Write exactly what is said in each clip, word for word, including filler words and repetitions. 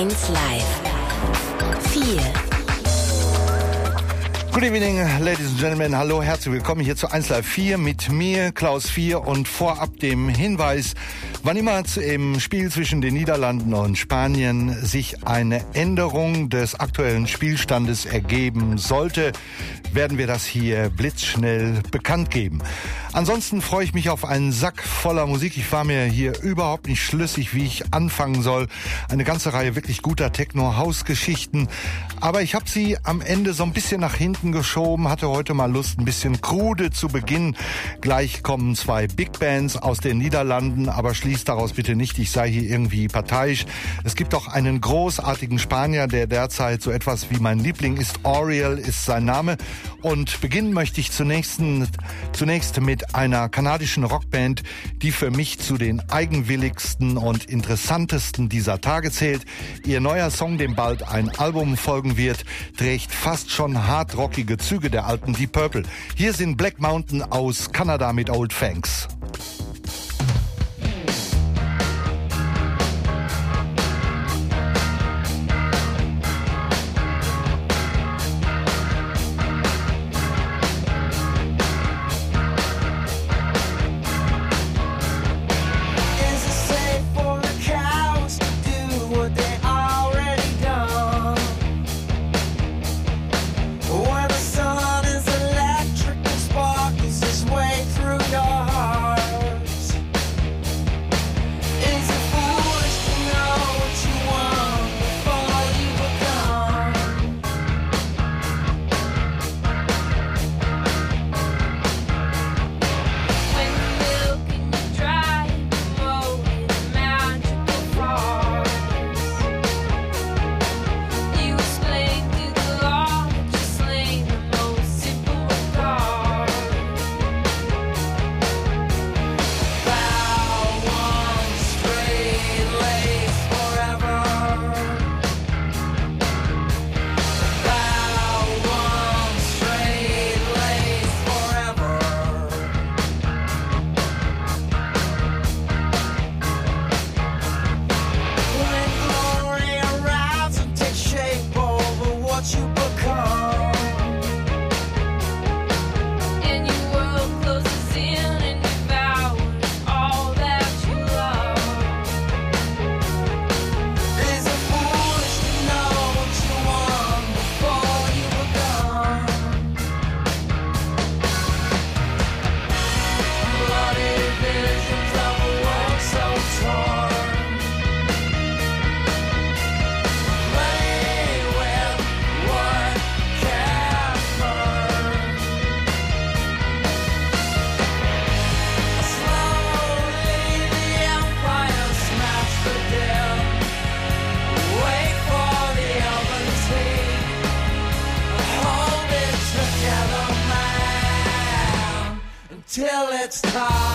eins Live. vier. Good evening, ladies and gentlemen. Hallo, herzlich willkommen hier zu eins Live vier mit mir, Klaus vier, und vorab dem Hinweis, wann immer im Spiel zwischen den Niederlanden und Spanien sich eine Änderung des aktuellen Spielstandes ergeben sollte, werden wir das hier blitzschnell bekannt geben. Ansonsten freue ich mich auf einen Sack voller Musik. Ich war mir hier überhaupt nicht schlüssig, wie ich anfangen soll. Eine ganze Reihe wirklich guter Techno-House-Geschichten. Aber ich habe sie am Ende so ein bisschen nach hinten geschoben, hatte heute mal Lust, ein bisschen krude zu beginnen. Gleich kommen zwei Big Bands aus den Niederlanden, aber schließt daraus bitte nicht, ich sei hier irgendwie parteiisch. Es gibt auch einen großartigen Spanier, der derzeit so etwas wie mein Liebling ist. Oriel ist sein Name. Und beginnen möchte ich zunächst, zunächst mit einer kanadischen Rockband, die für mich zu den eigenwilligsten und interessantesten dieser Tage zählt. Ihr neuer Song, dem bald ein Album folgen wird, trägt fast schon hardrockige Züge der alten Deep Purple. Hier sind Black Mountain aus Kanada mit Old Fangs. Till it's time.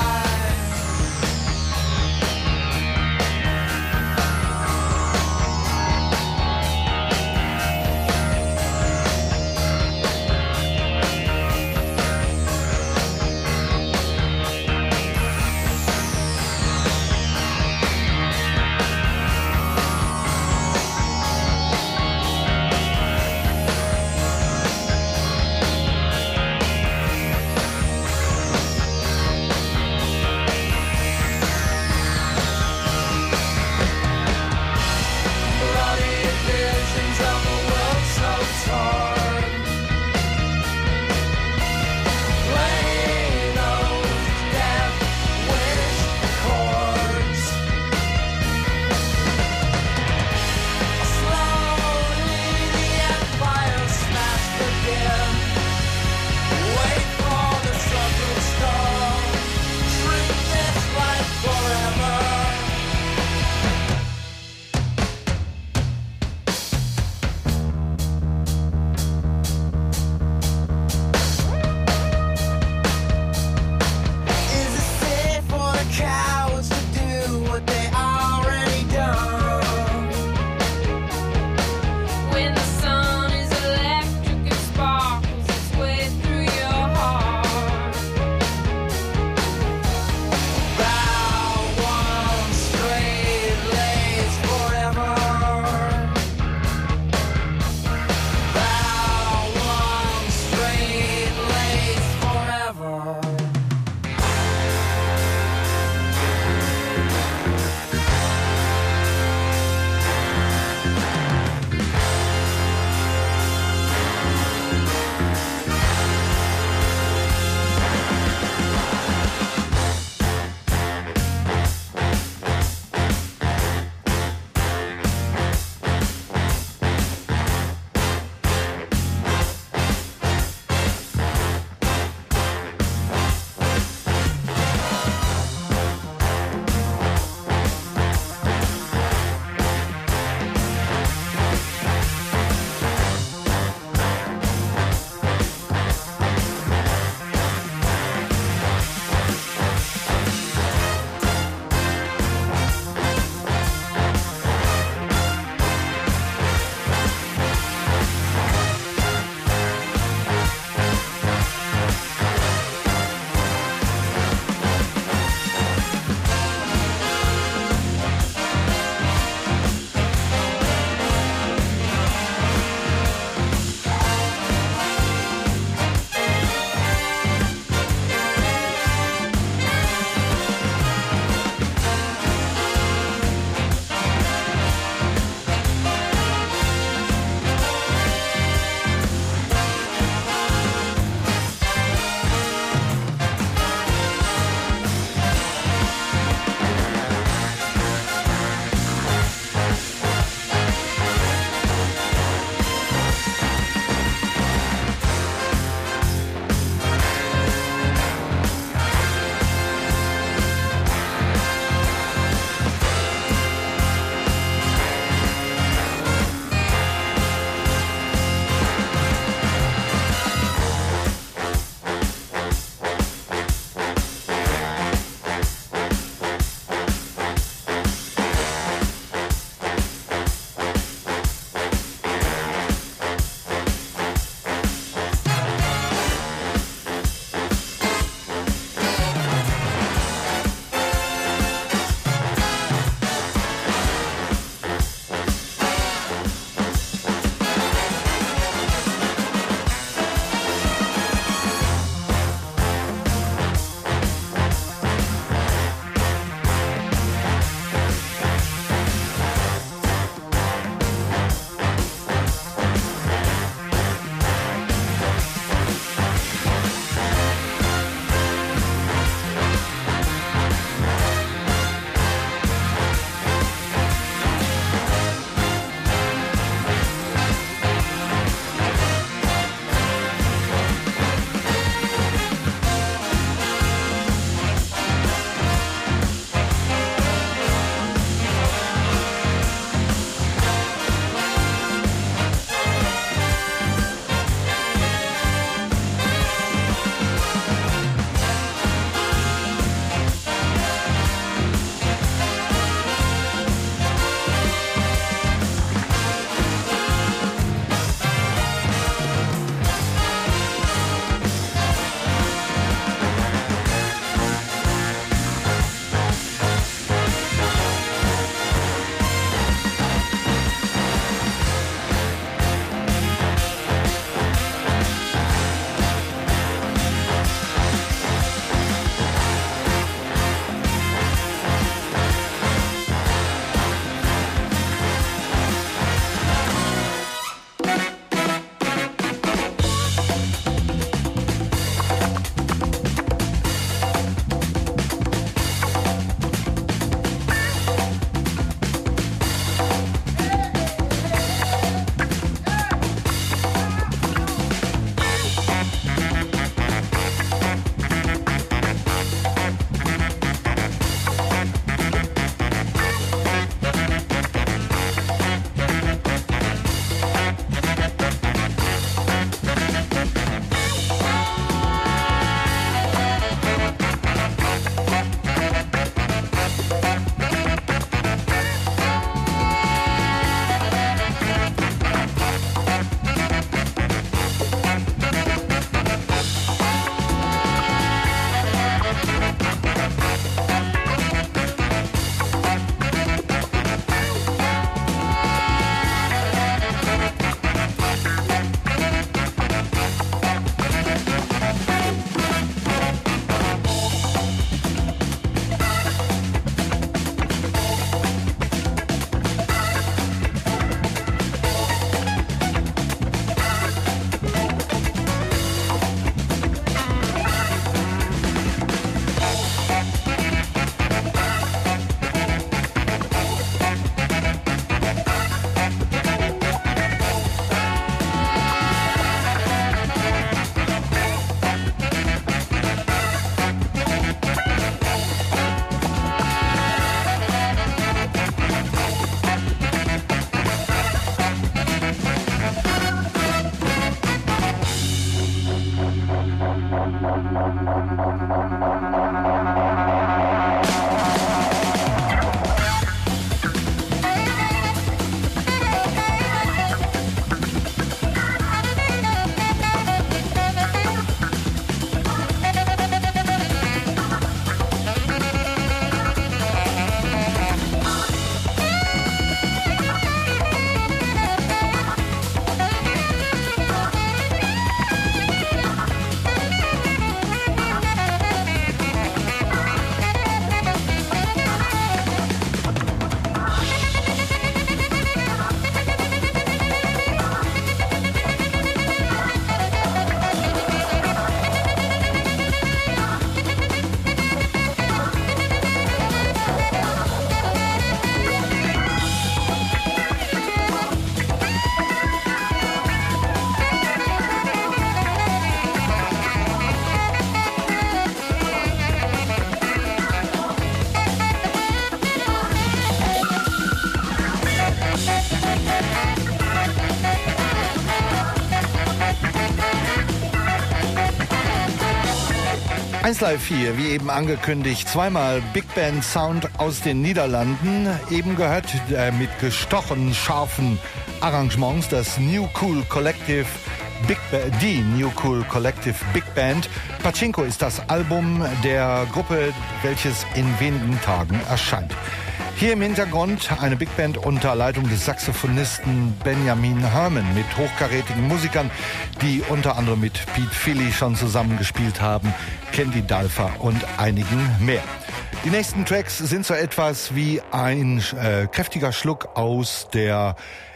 eins Live vier, wie eben angekündigt, zweimal Big Band Sound aus den Niederlanden. Eben gehört äh, mit gestochen scharfen Arrangements das New Cool Collective Big ba- die New Cool Collective Big Band. Pachinko ist das Album der Gruppe, welches in wenigen Tagen erscheint. Hier im Hintergrund eine Big Band unter Leitung des Saxophonisten Benjamin Herman mit hochkarätigen Musikern, die unter anderem mit Pete Philly schon zusammengespielt haben, Candy Dalfa und einigen mehr. Die nächsten Tracks sind so etwas wie ein äh, kräftiger Schluck aus der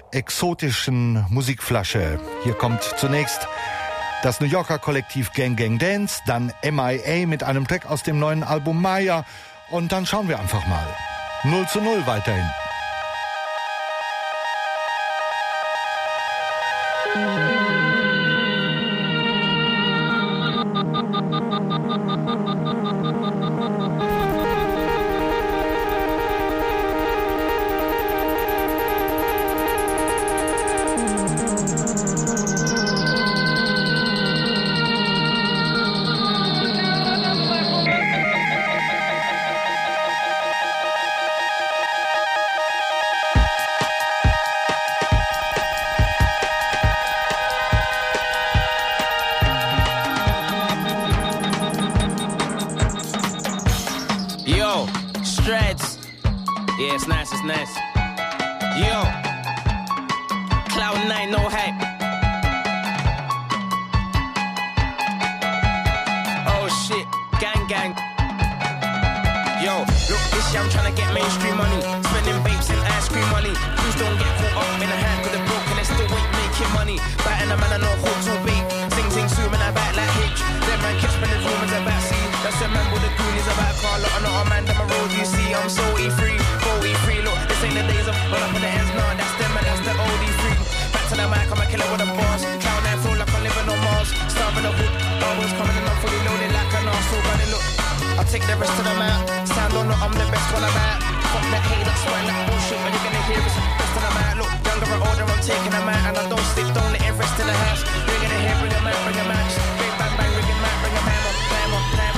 exotischen Musikflasche. Hier kommt zunächst das New Yorker Kollektiv Gang Gang Dance, dann M I A mit einem Track aus dem neuen Album Maya und dann schauen wir einfach mal. null zu null weiterhin. Yeah, it's nice, it's nice. Yo, Cloud nine, no hype. Oh shit, gang gang. Yo, look this year I'm tryna get mainstream money, spending vapes and ice cream money. Please don't get caught up in a hand with a broke and they still ain't making money. Biting a man I know hook to beat. Sing sing soon and I back like Hitch. Them man catch me the rumors about see. That's a man with the goonies about car. Lot of not a man down my road you see. I'm so E free, go E free. Look, this ain't the days of run up in the ends. No, that's them and that's the old E free. Back to the mic, I'm a killer with a boss. Cloud nine feel like I'm living on Mars. Starving the hood, bubbles coming and I'm fully loaded like an arsehole. But look, I'll take the rest of them out. Sound on, I'm the best one I'm out. Fuck that hate, that's why that bullshit. When you're gonna hear it's the best of them out. Look, younger or older, I'm taking them out. And I don't sleep, don't let it rest in the house. You're gonna hear, bring them out, bring them out. Big bang bang, bring them out, bring them hammer, hammer, hammer.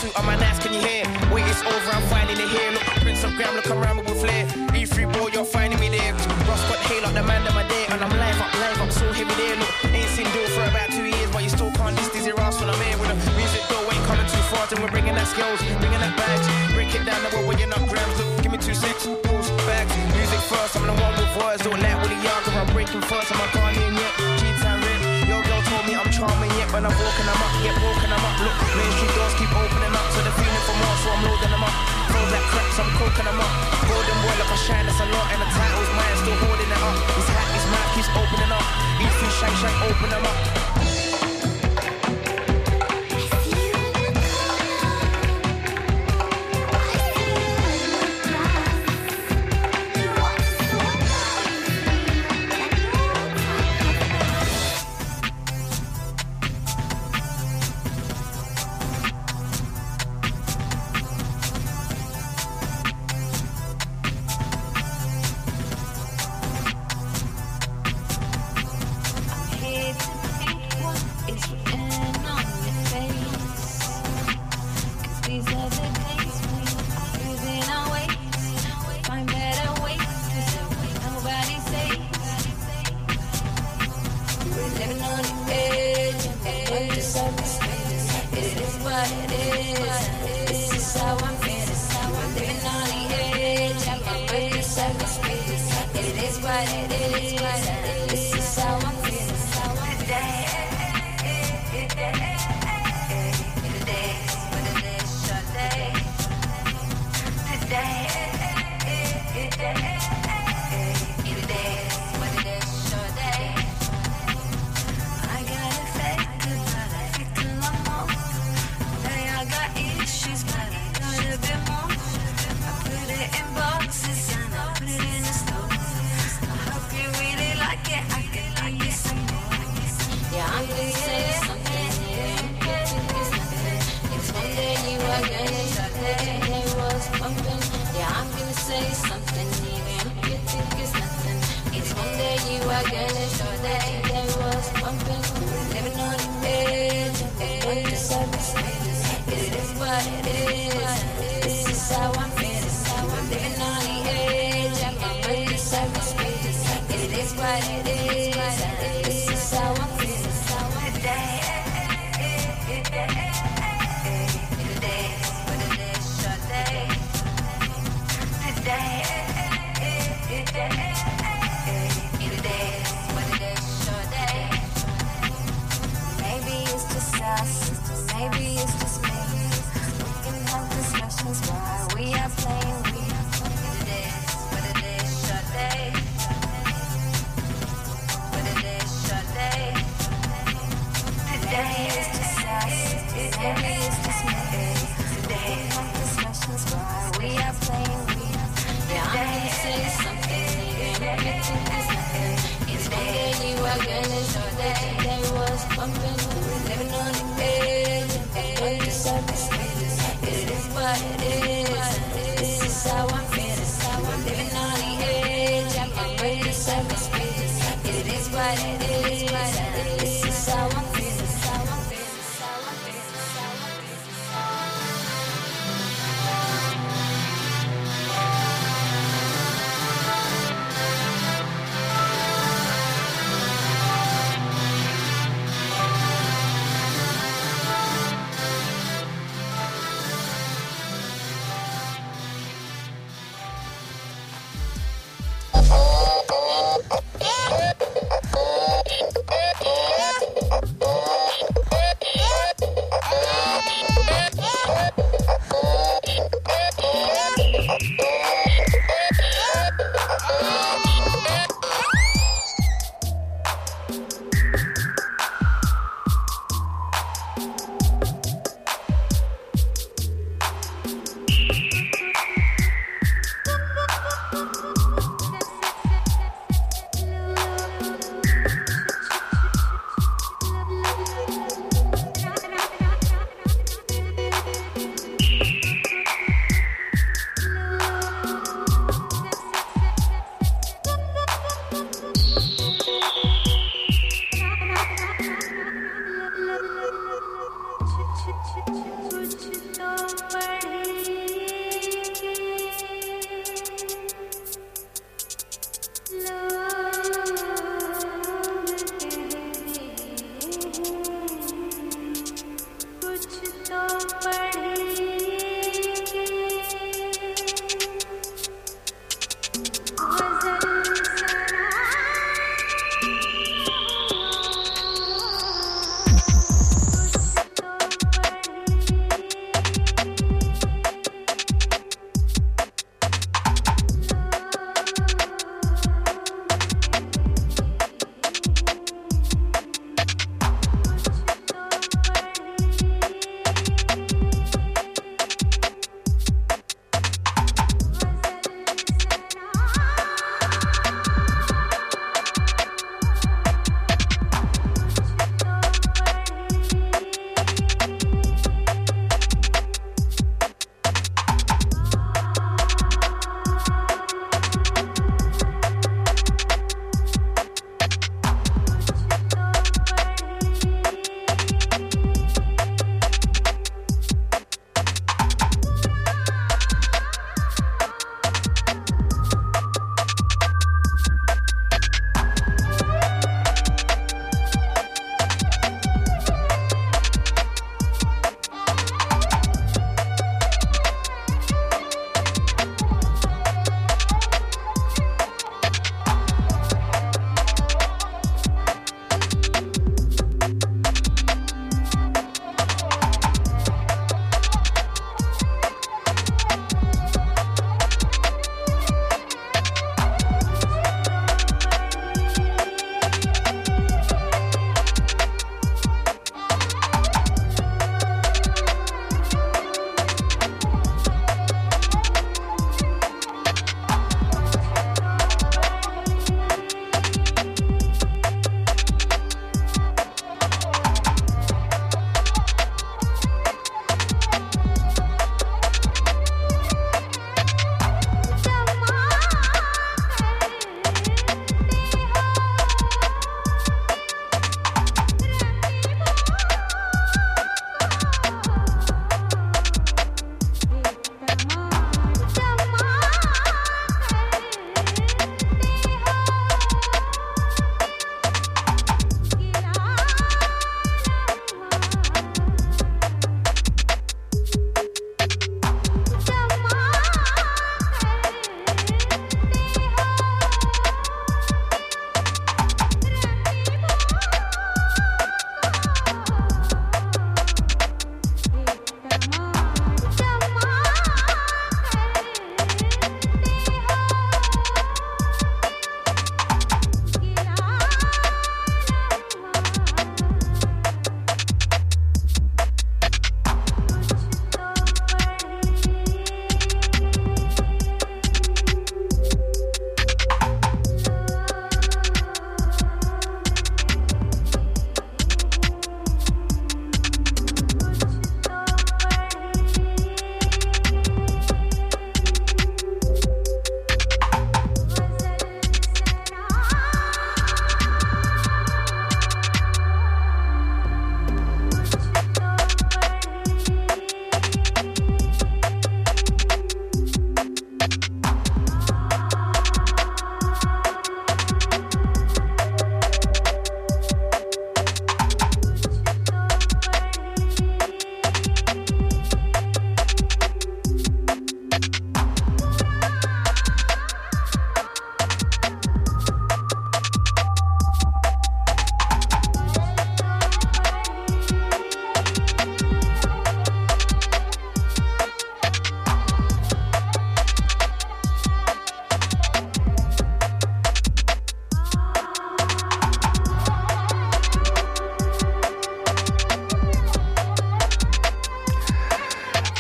suit on my nights, can you hear? Wait, it's over, I'm finding it here. Look, Prince of Graham, look around me with flair. E three ball, you're finding me there. Ross got hail like the man of my day, and I'm live up, live up, so heavy there. Look, ain't seen Bill for about two years, but you still can't diss dizzy ass when I'm here with the music though ain't coming too far, and we're bringing that skills, bringing that bags, break it down the world where you're not grams. Look, give me two six, balls, bags, music first. I'm the one with words, don't let Willie Young, I'm breaking first, I'm a Ghanaian yet. G-Town red, your girl told me I'm charming yet, when I'm walking I'm up, get walking I'm up. Look, Main Street doors keep opening up, so they're feeling for more, so I'm loading them up. Flows like cracks, I'm coking them up. Golden boy like I shine, that's a lot, and the title's mine, still holding it up. His hat, his mouth keeps opening up. E three shine, shine, open them up.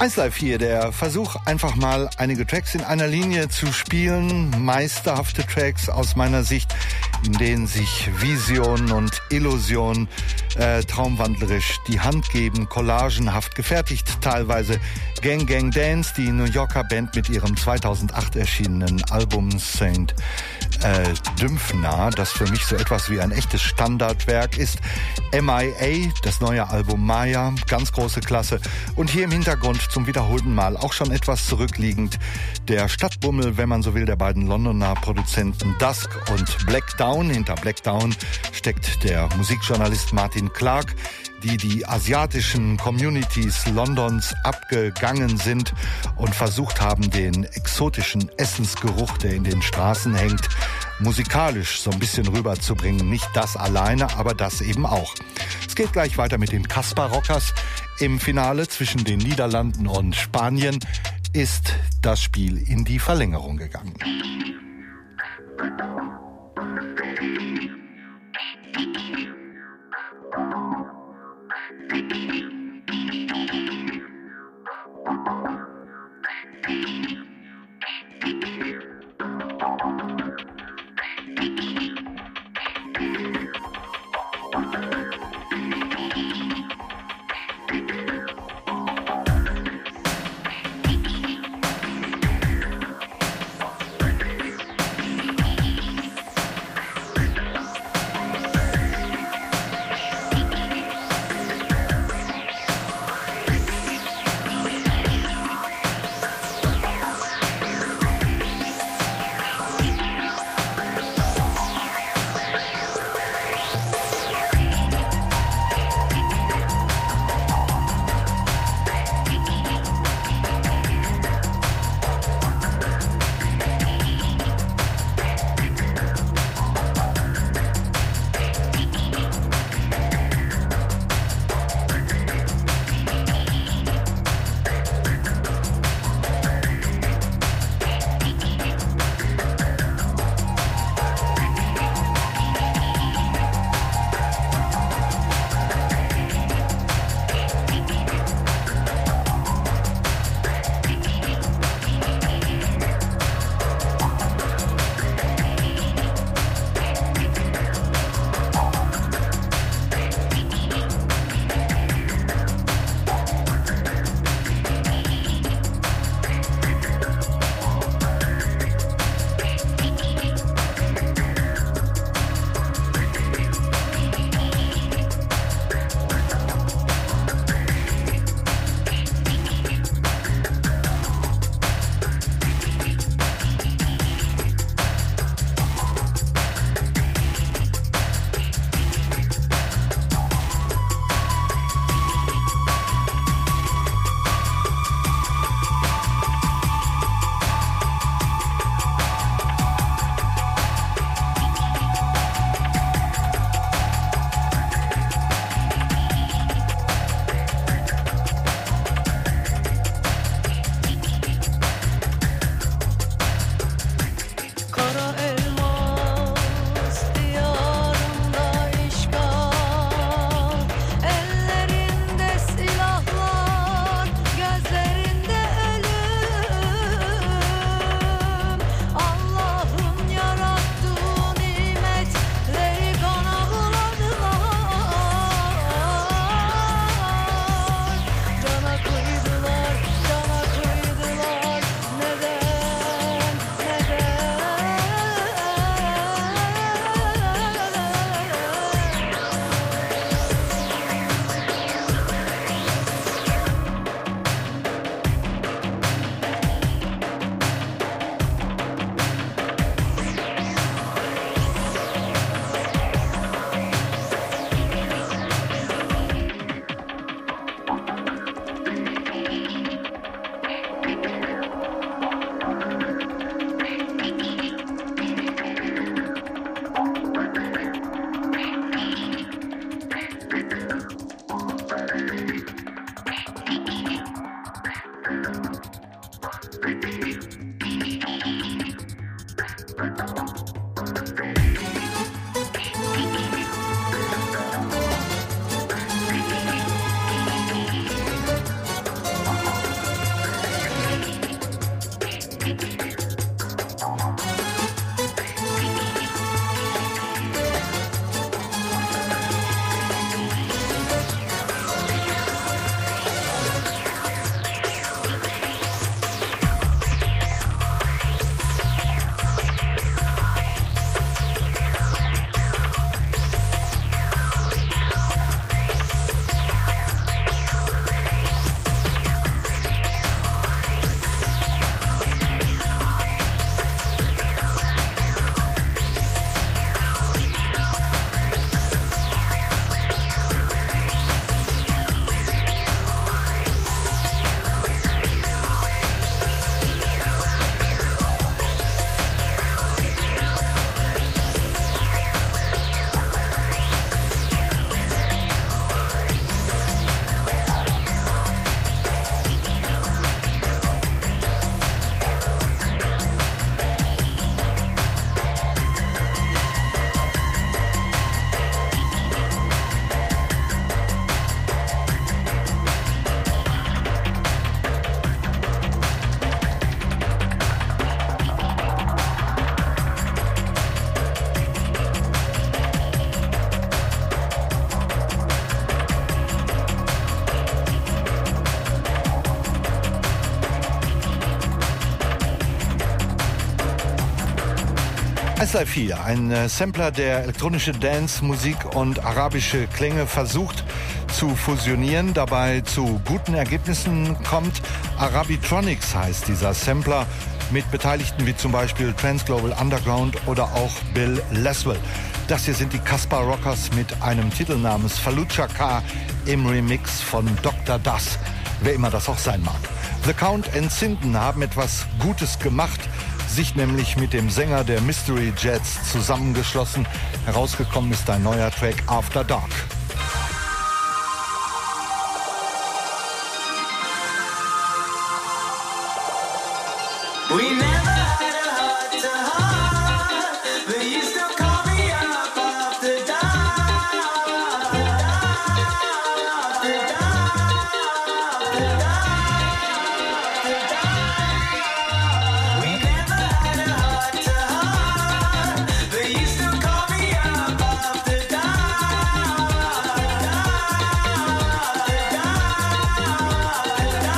eins Live vier, der Versuch, einfach mal einige Tracks in einer Linie zu spielen. Meisterhafte Tracks aus meiner Sicht, in denen sich Vision und Illusion äh, traumwandlerisch die Hand geben, collagenhaft gefertigt, teilweise Gang Gang Dance, die New Yorker Band mit ihrem zweitausendacht erschienenen Album Saint äh, Dymphna, das für mich so etwas wie ein echtes Standardwerk ist. M I A, das neue Album Maya, ganz große Klasse. Und hier im Hintergrund zum wiederholten Mal, auch schon etwas zurückliegend, der Stadtbummel, wenn man so will, der beiden Londoner Produzenten Dusk und Black Down. Hinter Black Down steckt der Musikjournalist Martin Clark, die die asiatischen Communities Londons abgegangen sind und versucht haben, den exotischen Essensgeruch, der in den Straßen hängt, musikalisch so ein bisschen rüberzubringen. Nicht das alleine, aber das eben auch. Es geht gleich weiter mit den Kaspar Rockers. Im Finale zwischen den Niederlanden und Spanien ist das Spiel in die Verlängerung gegangen. eins Live vier, ein äh, Sampler, der elektronische Dance-Musik und arabische Klänge versucht zu fusionieren, dabei zu guten Ergebnissen kommt. Arabitronics heißt dieser Sampler, mit Beteiligten wie zum Beispiel Trans Global Underground oder auch Bill Laswell. Das hier sind die Kaspar Rockers mit einem Titel namens Fallujah K im Remix von Doktor Das, wer immer das auch sein mag. The Count and Sinton haben etwas Gutes gemacht, sich nämlich mit dem Sänger der Mystery Jets zusammengeschlossen. Herausgekommen ist ein neuer Track After Dark. We never had a heart to heart, but you still call me up after dark, after dark, after dark, after dark. We never had a heart to heart, but you still call me up after dark, after dark, after dark, after dark.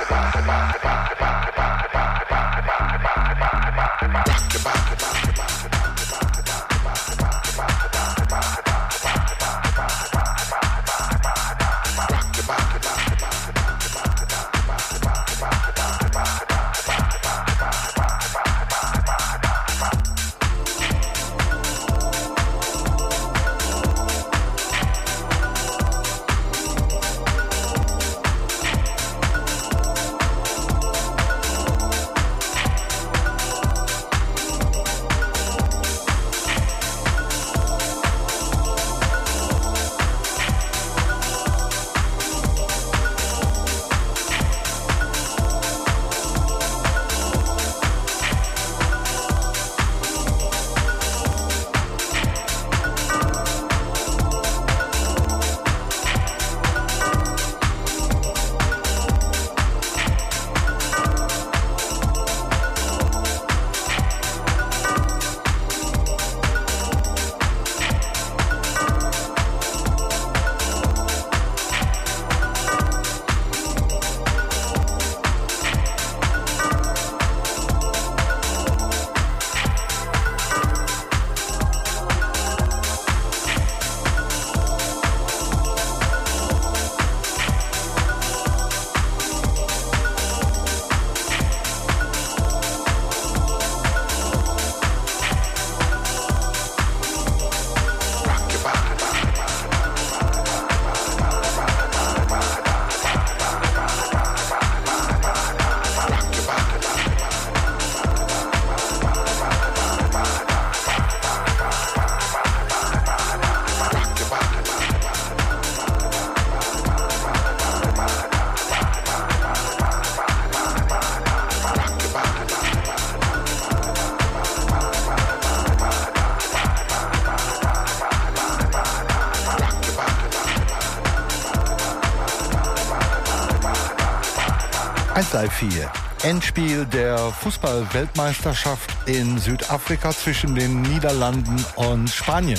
eins drei vier. Endspiel der Fußball-Weltmeisterschaft in Südafrika zwischen den Niederlanden und Spanien.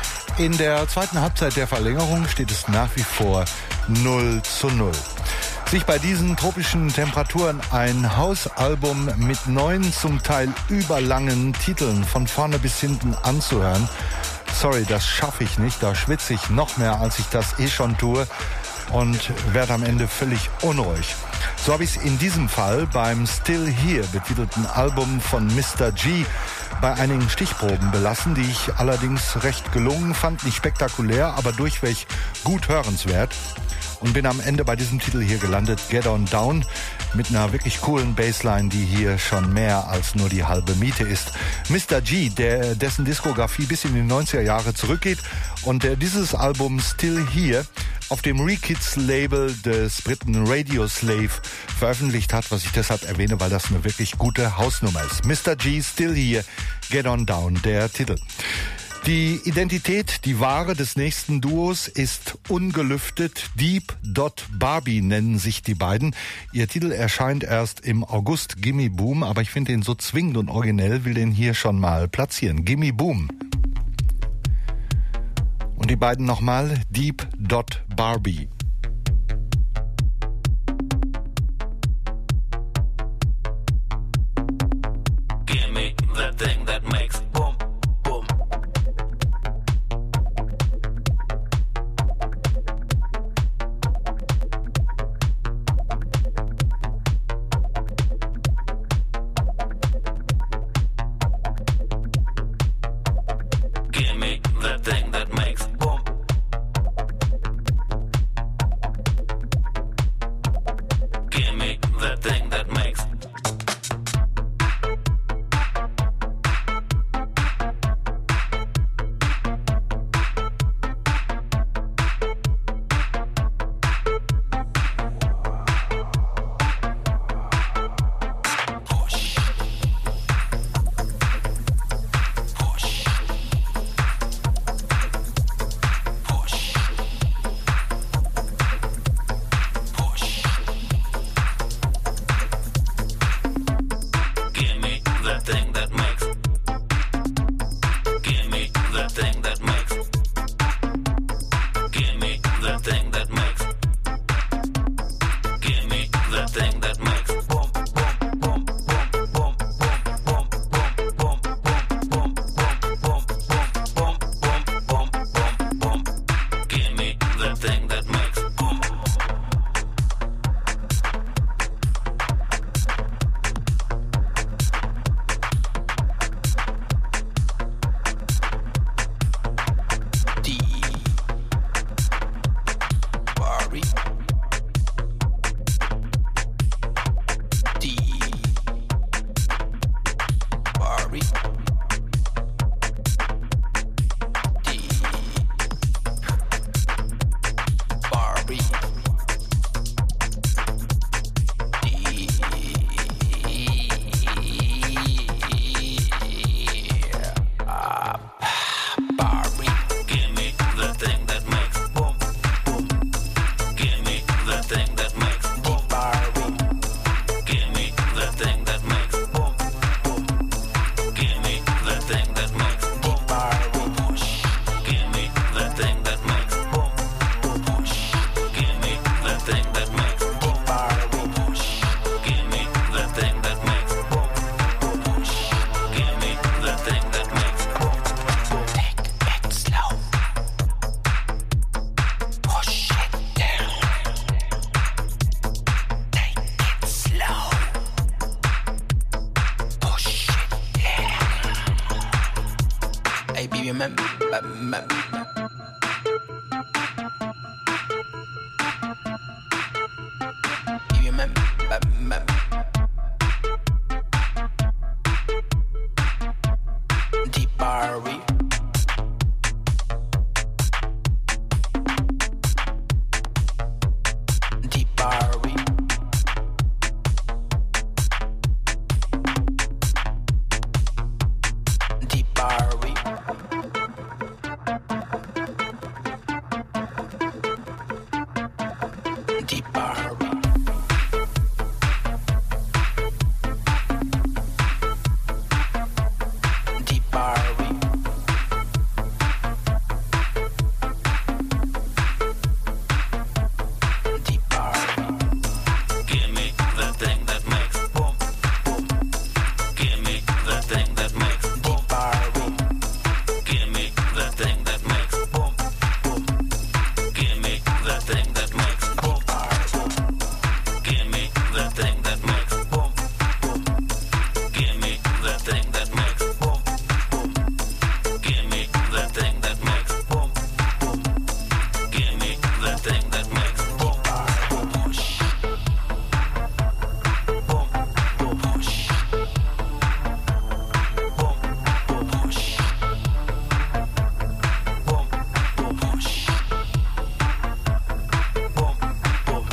In der zweiten Halbzeit der Verlängerung steht es nach wie vor null zu null. Sich bei diesen tropischen Temperaturen ein Hausalbum mit neun zum Teil überlangen Titeln von vorne bis hinten anzuhören, sorry, das schaffe ich nicht. Da schwitze ich noch mehr, als ich das eh schon tue und werde am Ende völlig unruhig. So habe ich es in diesem Fall beim Still Here betitelten Album von Mister G bei einigen Stichproben belassen, die ich allerdings recht gelungen fand, nicht spektakulär, aber durchweg gut hörenswert. Und bin am Ende bei diesem Titel hier gelandet, Get On Down, mit einer wirklich coolen Bassline, die hier schon mehr als nur die halbe Miete ist. Mister G, der, dessen Diskografie bis in die neunziger Jahre zurückgeht und der dieses Album Still Here auf dem Re-Kids-Label des Briten Radio Slave veröffentlicht hat, was ich deshalb erwähne, weil das eine wirklich gute Hausnummer ist. Mister G, Still Here, Get On Down, der Titel. Die Identität, die wahre des nächsten Duos ist ungelüftet. Deep Dot Barbie nennen sich die beiden. Ihr Titel erscheint erst im August, Gimme Boom, aber ich finde ihn so zwingend und originell, will den hier schon mal platzieren. Gimme Boom. Und die beiden nochmal, Deep Dot Barbie. Give me that thing that makes boom, boom. Give me that thing that makes boom. remember, remember. You remember, remember. Deep Bowery. Deep Bowery. Deep Bowery. Deep Bowery. Deep Bowery. Deep Bowery. Give me the thing that makes boom, boom. Give me the thing that makes boom. Deep Bowery. Give me the thing that makes boom, boom. Give me the thing that makes boom, boom. Give me the thing that makes boom, boom. Give me the thing that makes boom, boom. Give me the thing that makes boom, boom. Give me the thing that makes boom, boom. Boom, boom, push. Boom, boom, push. Boom, boom, push. Boom, boom.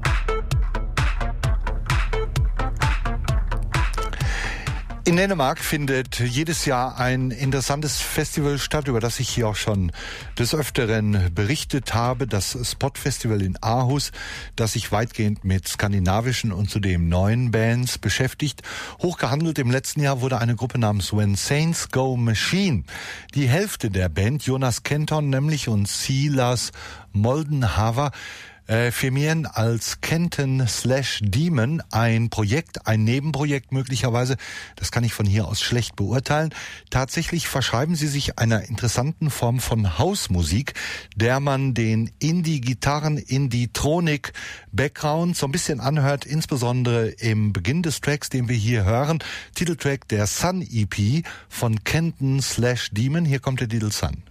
In Dänemark findet jedes Jahr ein interessantes Festival statt, über das ich hier auch schon des Öfteren berichtet habe, das Spot Festival in Aarhus, das sich weitgehend mit skandinavischen und zudem neuen Bands beschäftigt. Hochgehandelt im letzten Jahr wurde eine Gruppe namens When Saints Go Machine. Die Hälfte der Band, Jonas Kenton nämlich und Silas Moldenhaver, äh, firmieren als Kenton slash Demon ein Projekt, ein Nebenprojekt möglicherweise. Das kann ich von hier aus schlecht beurteilen. Tatsächlich verschreiben sie sich einer interessanten Form von Hausmusik, der man den Indie-Gitarren, Indie-Tronik-Background so ein bisschen anhört, insbesondere im Beginn des Tracks, den wir hier hören. Titeltrack der Sun E P von Kenton slash Demon. Hier kommt der Titel Sun.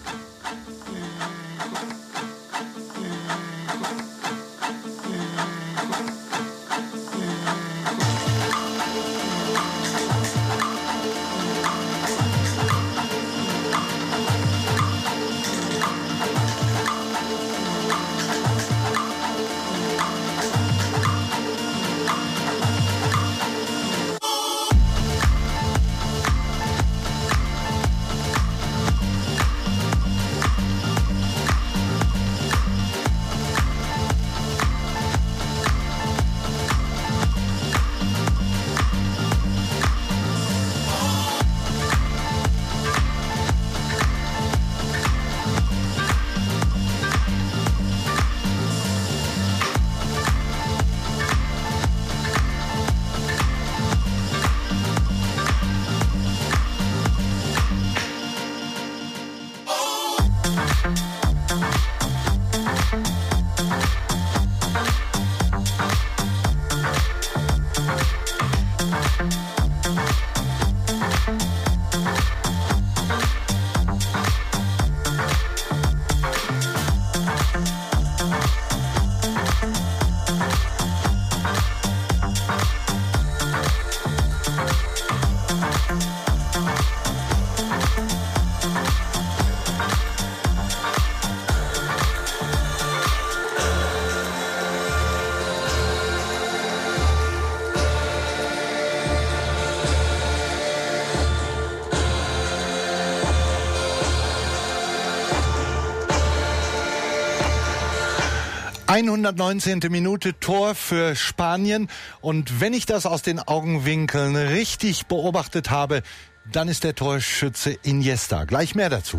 hundertneunzehnte Minute, Tor für Spanien. Und wenn ich das aus den Augenwinkeln richtig beobachtet habe, dann ist der Torschütze Iniesta. Gleich mehr dazu.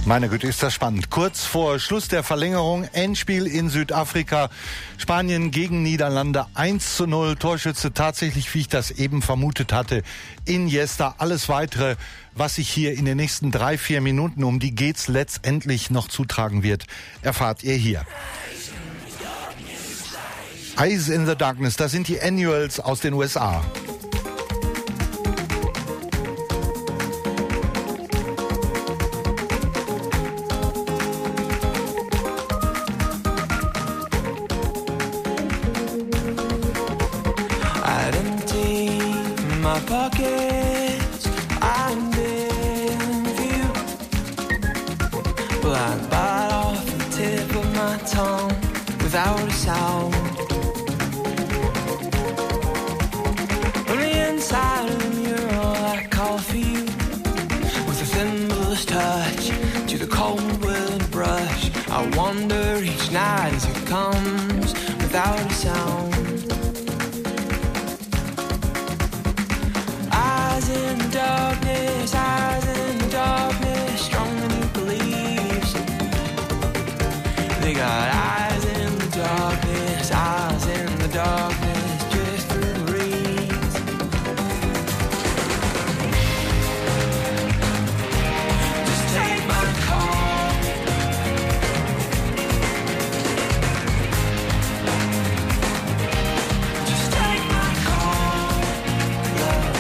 Meine Güte, ist das spannend. Kurz vor Schluss der Verlängerung, Endspiel in Südafrika. Spanien gegen Niederlande eins zu null. Torschütze tatsächlich, wie ich das eben vermutet hatte, Iniesta. Alles Weitere, was sich hier in den nächsten drei, vier Minuten, um die geht's letztendlich noch zutragen wird, erfahrt ihr hier. Eyes in the Darkness, das sind die Annuals aus den U S A. My pockets, I'm in view. Blind bite off the tip of my tongue without a sound. On the inside of the mural I call for you, with a thimbleless touch to the cold wind brush. I wonder each night as it comes without a sound. Eyes in the darkness, eyes in the darkness, stronger than you believe. They got eyes in the darkness, eyes in the darkness, just through the reeds. Just take my call. Just take my call, love.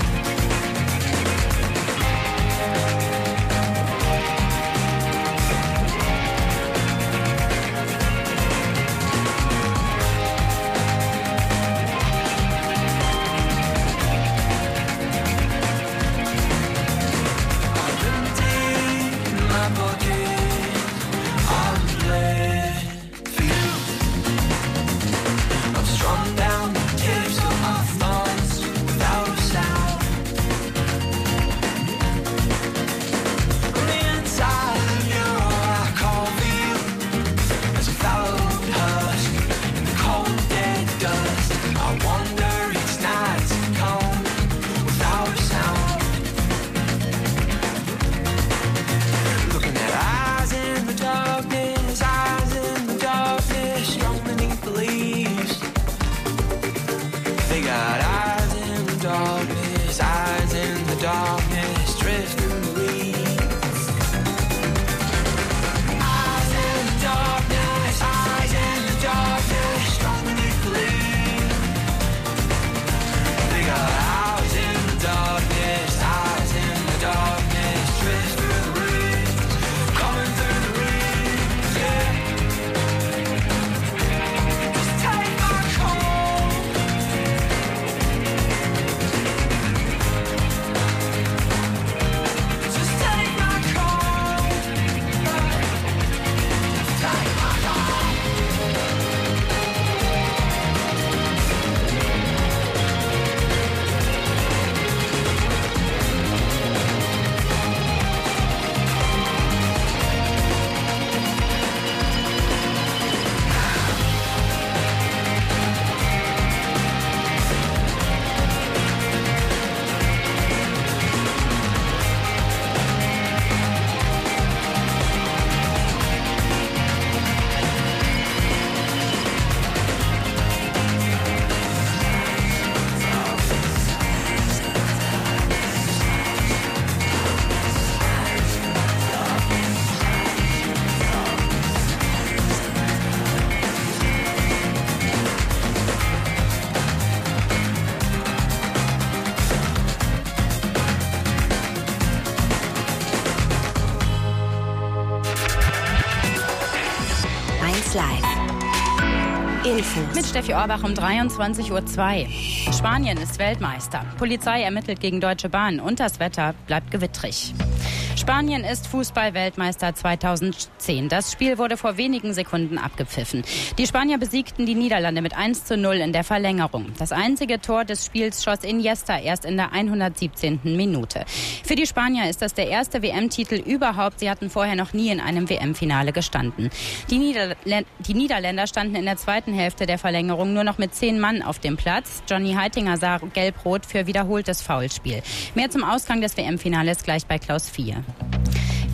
Infos. Mit Steffi Orbach um dreiundzwanzig Uhr zwei. Spanien ist Weltmeister. Polizei ermittelt gegen Deutsche Bahn und das Wetter bleibt gewittrig. Spanien ist Fußball-Weltmeister zweitausendzehn. Das Spiel wurde vor wenigen Sekunden abgepfiffen. Die Spanier besiegten die Niederlande mit eins zu null in der Verlängerung. Das einzige Tor des Spiels schoss Iniesta erst in der hundertsiebzehnten Minute. Für die Spanier ist das der erste W M-Titel überhaupt. Sie hatten vorher noch nie in einem W M-Finale gestanden. Die, Niederl- die Niederländer standen in der zweiten Hälfte der Verlängerung nur noch mit zehn Mann auf dem Platz. Johnny Heitinger sah gelb-rot für wiederholtes Foulspiel. Mehr zum Ausgang des W M-Finales gleich bei Klaus vier.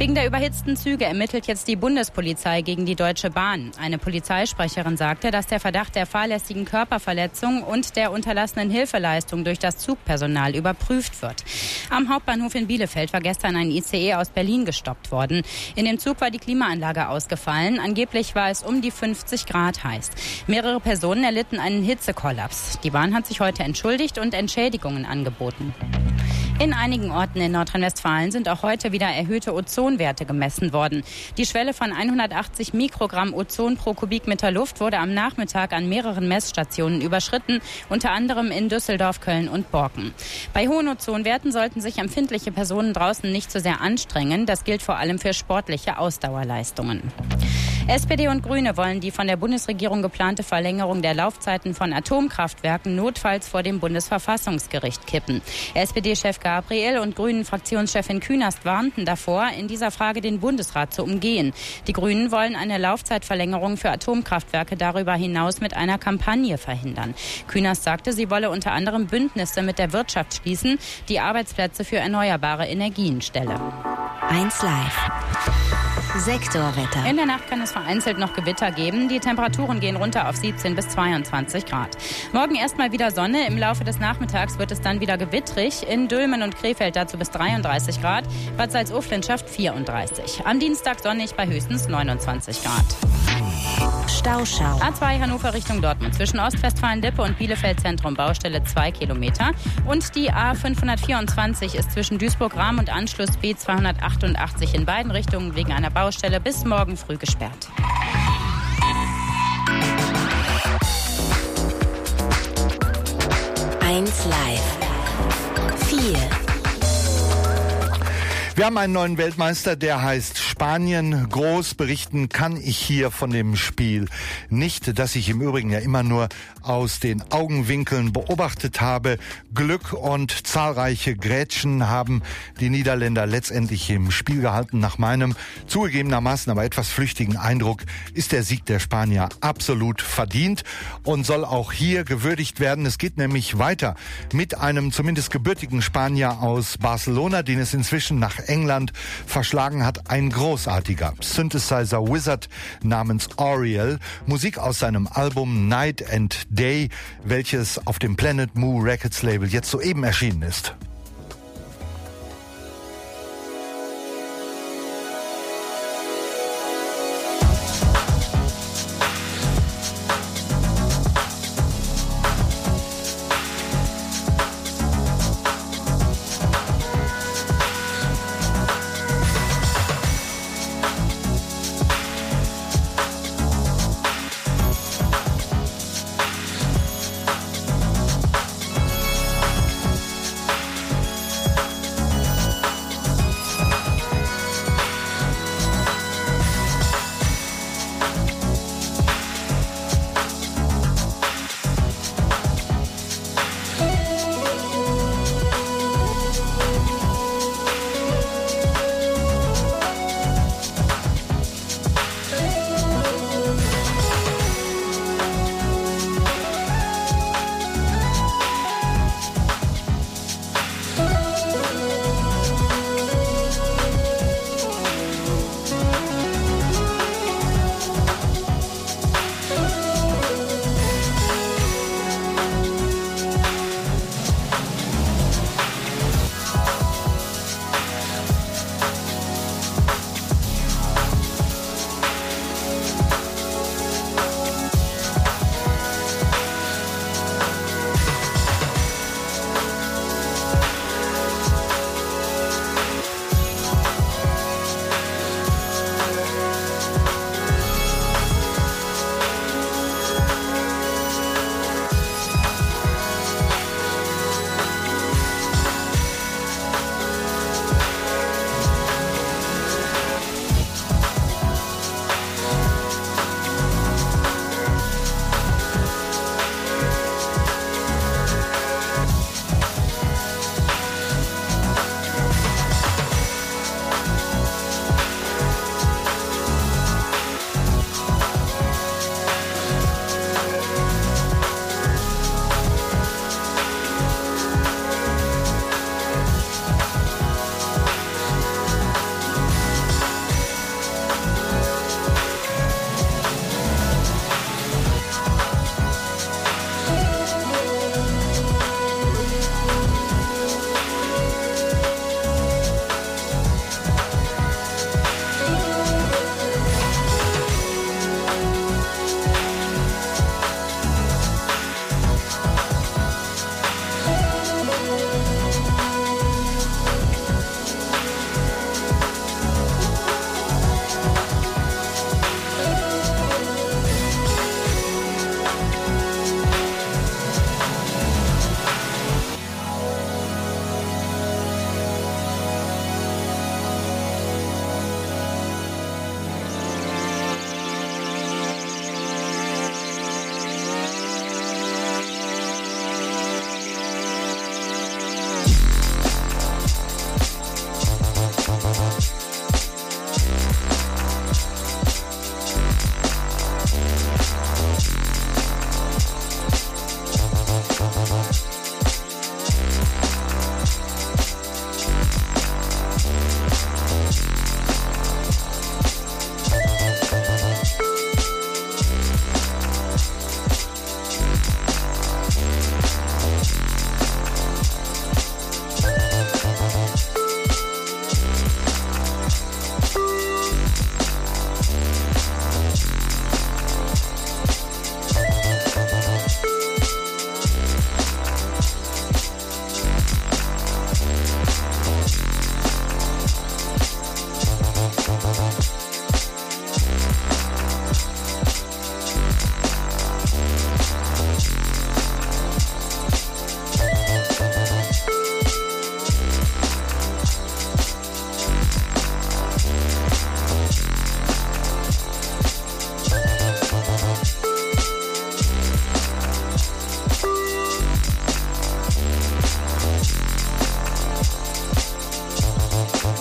Wegen der überhitzten Züge ermittelt jetzt die Bundespolizei gegen die Deutsche Bahn. Eine Polizeisprecherin sagte, dass der Verdacht der fahrlässigen Körperverletzung und der unterlassenen Hilfeleistung durch das Zugpersonal überprüft wird. Am Hauptbahnhof in Bielefeld war gestern ein I C E aus Berlin gestoppt worden. In dem Zug war die Klimaanlage ausgefallen. Angeblich war es um die fünfzig Grad heiß. Mehrere Personen erlitten einen Hitzekollaps. Die Bahn hat sich heute entschuldigt und Entschädigungen angeboten. In einigen Orten in Nordrhein-Westfalen sind auch heute wieder erhöhte Ozonwerte gemessen worden. Die Schwelle von hundertachtzig Mikrogramm Ozon pro Kubikmeter Luft wurde am Nachmittag an mehreren Messstationen überschritten, unter anderem in Düsseldorf, Köln und Borken. Bei hohen Ozonwerten sollten sich empfindliche Personen draußen nicht zu sehr anstrengen. Das gilt vor allem für sportliche Ausdauerleistungen. S P D und Grüne wollen die von der Bundesregierung geplante Verlängerung der Laufzeiten von Atomkraftwerken notfalls vor dem Bundesverfassungsgericht kippen. S P D-Chef Gabriel und Grünen-Fraktionschefin Künast warnten davor, in dieser Frage den Bundesrat zu umgehen. Die Grünen wollen eine Laufzeitverlängerung für Atomkraftwerke darüber hinaus mit einer Kampagne verhindern. Künast sagte, sie wolle unter anderem Bündnisse mit der Wirtschaft schließen, die Arbeitsplätze für erneuerbare Energien stelle. eins Live. Sektorwetter. In der Nacht kann es vereinzelt noch Gewitter geben. Die Temperaturen gehen runter auf siebzehn bis zweiundzwanzig Grad. Morgen erstmal wieder Sonne. Im Laufe des Nachmittags wird es dann wieder gewittrig. In Dülmen und Krefeld dazu bis dreiunddreißig Grad. Bad Salzuflen schafft vierunddreißig. Am Dienstag sonnig bei höchstens neunundzwanzig Grad. Stauschau. A zwei Hannover Richtung Dortmund. Zwischen Ostwestfalen-Lippe und Bielefeld Zentrum Baustelle zwei Kilometer. Und die A fünfhundertvierundzwanzig ist zwischen Duisburg-Rahm und Anschluss B zweihundertachtundachtzig in beiden Richtungen wegen einer Baustelle bis morgen früh gesperrt. eins Live. vier. Wir haben einen neuen Weltmeister, der heißt Spanien. Groß berichten kann ich hier von dem Spiel nicht, das ich im Übrigen ja immer nur aus den Augenwinkeln beobachtet habe. Glück und zahlreiche Grätschen haben die Niederländer letztendlich im Spiel gehalten. Nach meinem zugegebenermaßen aber etwas flüchtigen Eindruck ist der Sieg der Spanier absolut verdient und soll auch hier gewürdigt werden. Es geht nämlich weiter mit einem zumindest gebürtigen Spanier aus Barcelona, den es inzwischen nach England verschlagen hat. Ein großartiger Synthesizer-Wizard namens Oriel. Musik aus seinem Album Night and Day, welches auf dem Planet Moo Records Label jetzt soeben erschienen ist.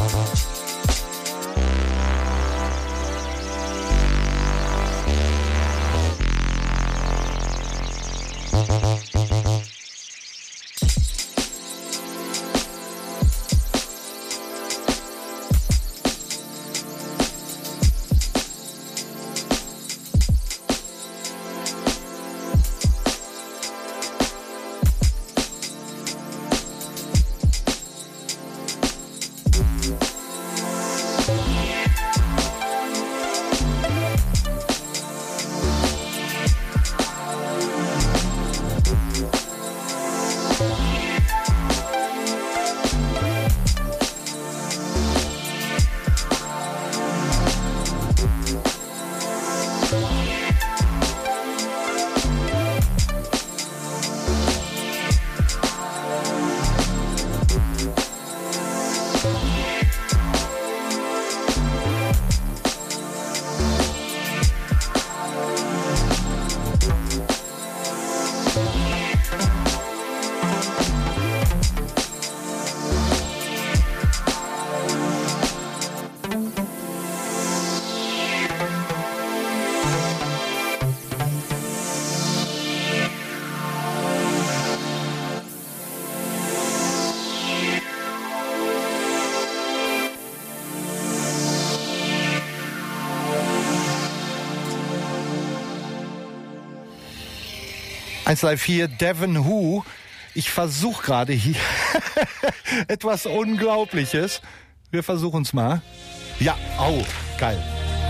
eins Live vier, Devon Who. Ich versuche gerade hier etwas Unglaubliches. Wir versuchen es mal. Ja, au, geil.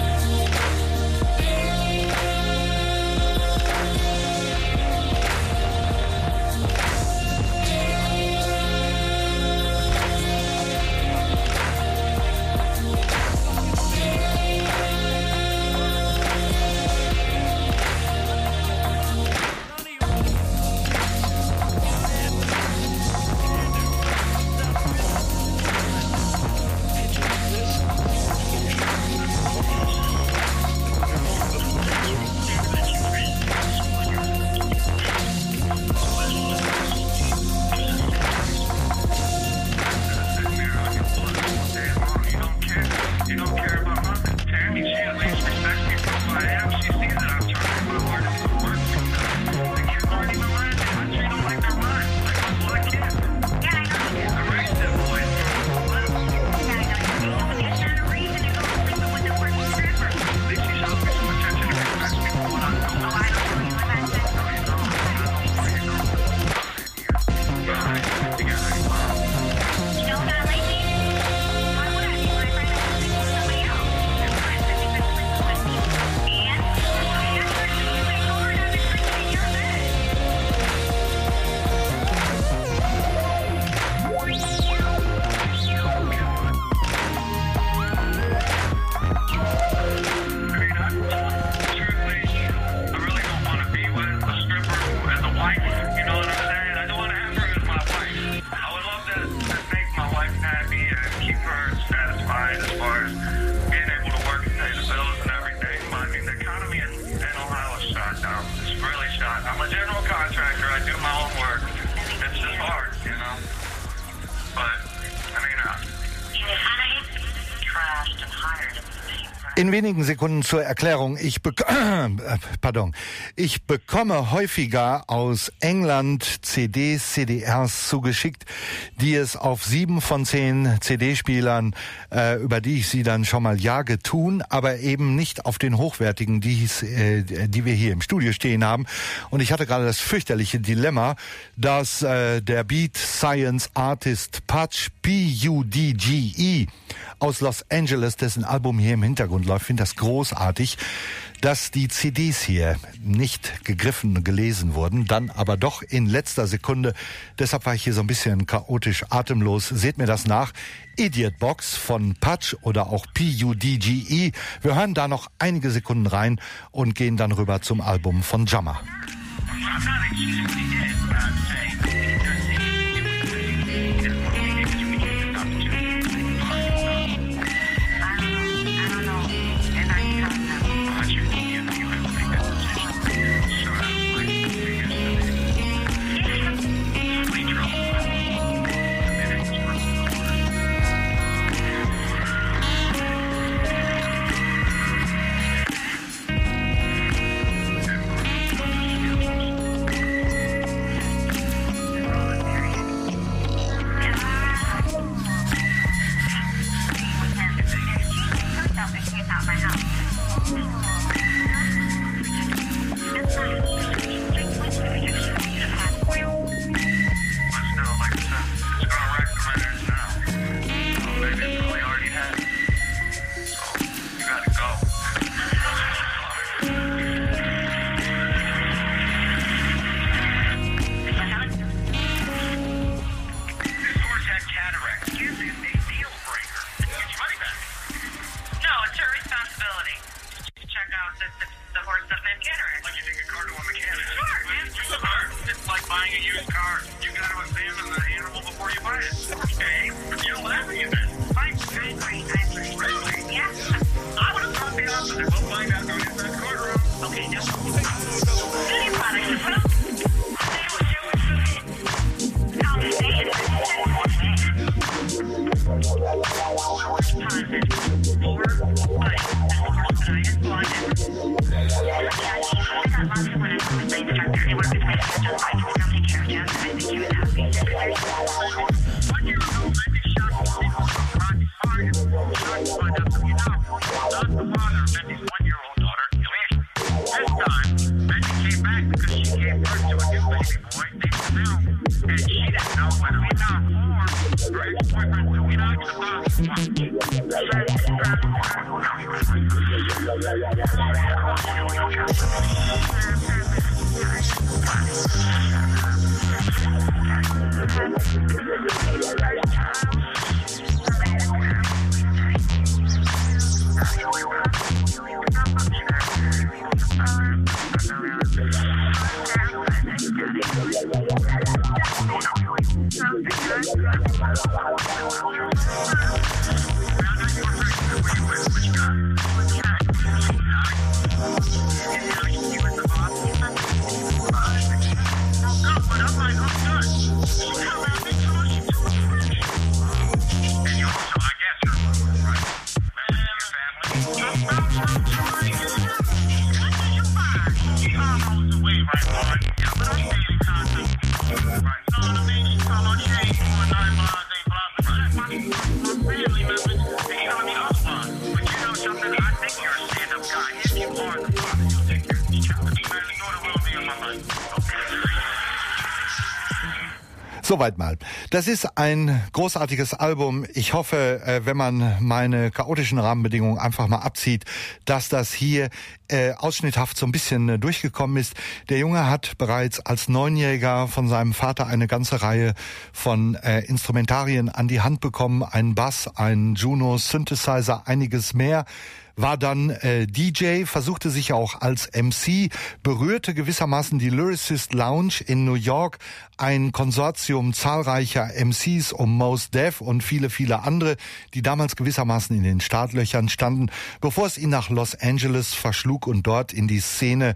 In wenigen Sekunden zur Erklärung. Ich, be äh, pardon. ich bekomme häufiger aus England C Ds, C D Rs zugeschickt, die es auf sieben von zehn C D-Spielern, äh, über die ich sie dann schon mal jage, tun, aber eben nicht auf den hochwertigen, die, äh, die wir hier im Studio stehen haben. Und ich hatte gerade das fürchterliche Dilemma, dass äh, der Beat Science Artist Pudge, P U D G E, aus Los Angeles, dessen Album hier im Hintergrund läuft, finde das großartig, dass die C Ds hier nicht gegriffen und gelesen wurden, dann aber doch in letzter Sekunde. Deshalb war ich hier so ein bisschen chaotisch atemlos. Seht mir das nach. Idiot Box von Pudge oder auch P U D G E. Wir hören da noch einige Sekunden rein und gehen dann rüber zum Album von Jammer. buying a used car, you got to examine the animal before you buy it. Okay? You're laughing at that. I agree. I agree. Really? Yeah. I would have thought the opposite. We'll find out going into that courtroom. Okay, no. Beauty products, well, they were doing outstanding. Four, five. That's the first that I had blonde. Yeah, I got lots of when I was the instructor. It worked with my sister. I can still take care of Jeff. I think he was happy. One year ago, Wendy shot the people from Rocky Park and tried to find out who you know. Not the father of Wendy's one-year-old daughter, Alicia. This time, Wendy came back because she gave birth to a new baby boy named Bill. And she didn't know whether he not or her ex-boyfriend, who we not the father. Soweit mal. Das ist ein großartiges Album. Ich hoffe, äh, wenn man meine chaotischen Rahmenbedingungen einfach mal abzieht, dass das hier äh, ausschnitthaft so ein bisschen äh, durchgekommen ist. Der Junge hat bereits als Neunjähriger von seinem Vater eine ganze Reihe von äh, Instrumentarien an die Hand bekommen. Einen Bass, einen Juno Synthesizer, einiges mehr. War dann äh, D J, versuchte sich auch als M C, berührte gewissermaßen die Lyricist Lounge in New York, ein Konsortium zahlreicher M Cs um Mos Def und viele, viele andere, die damals gewissermaßen in den Startlöchern standen, bevor es ihn nach Los Angeles verschlug und dort in die Szene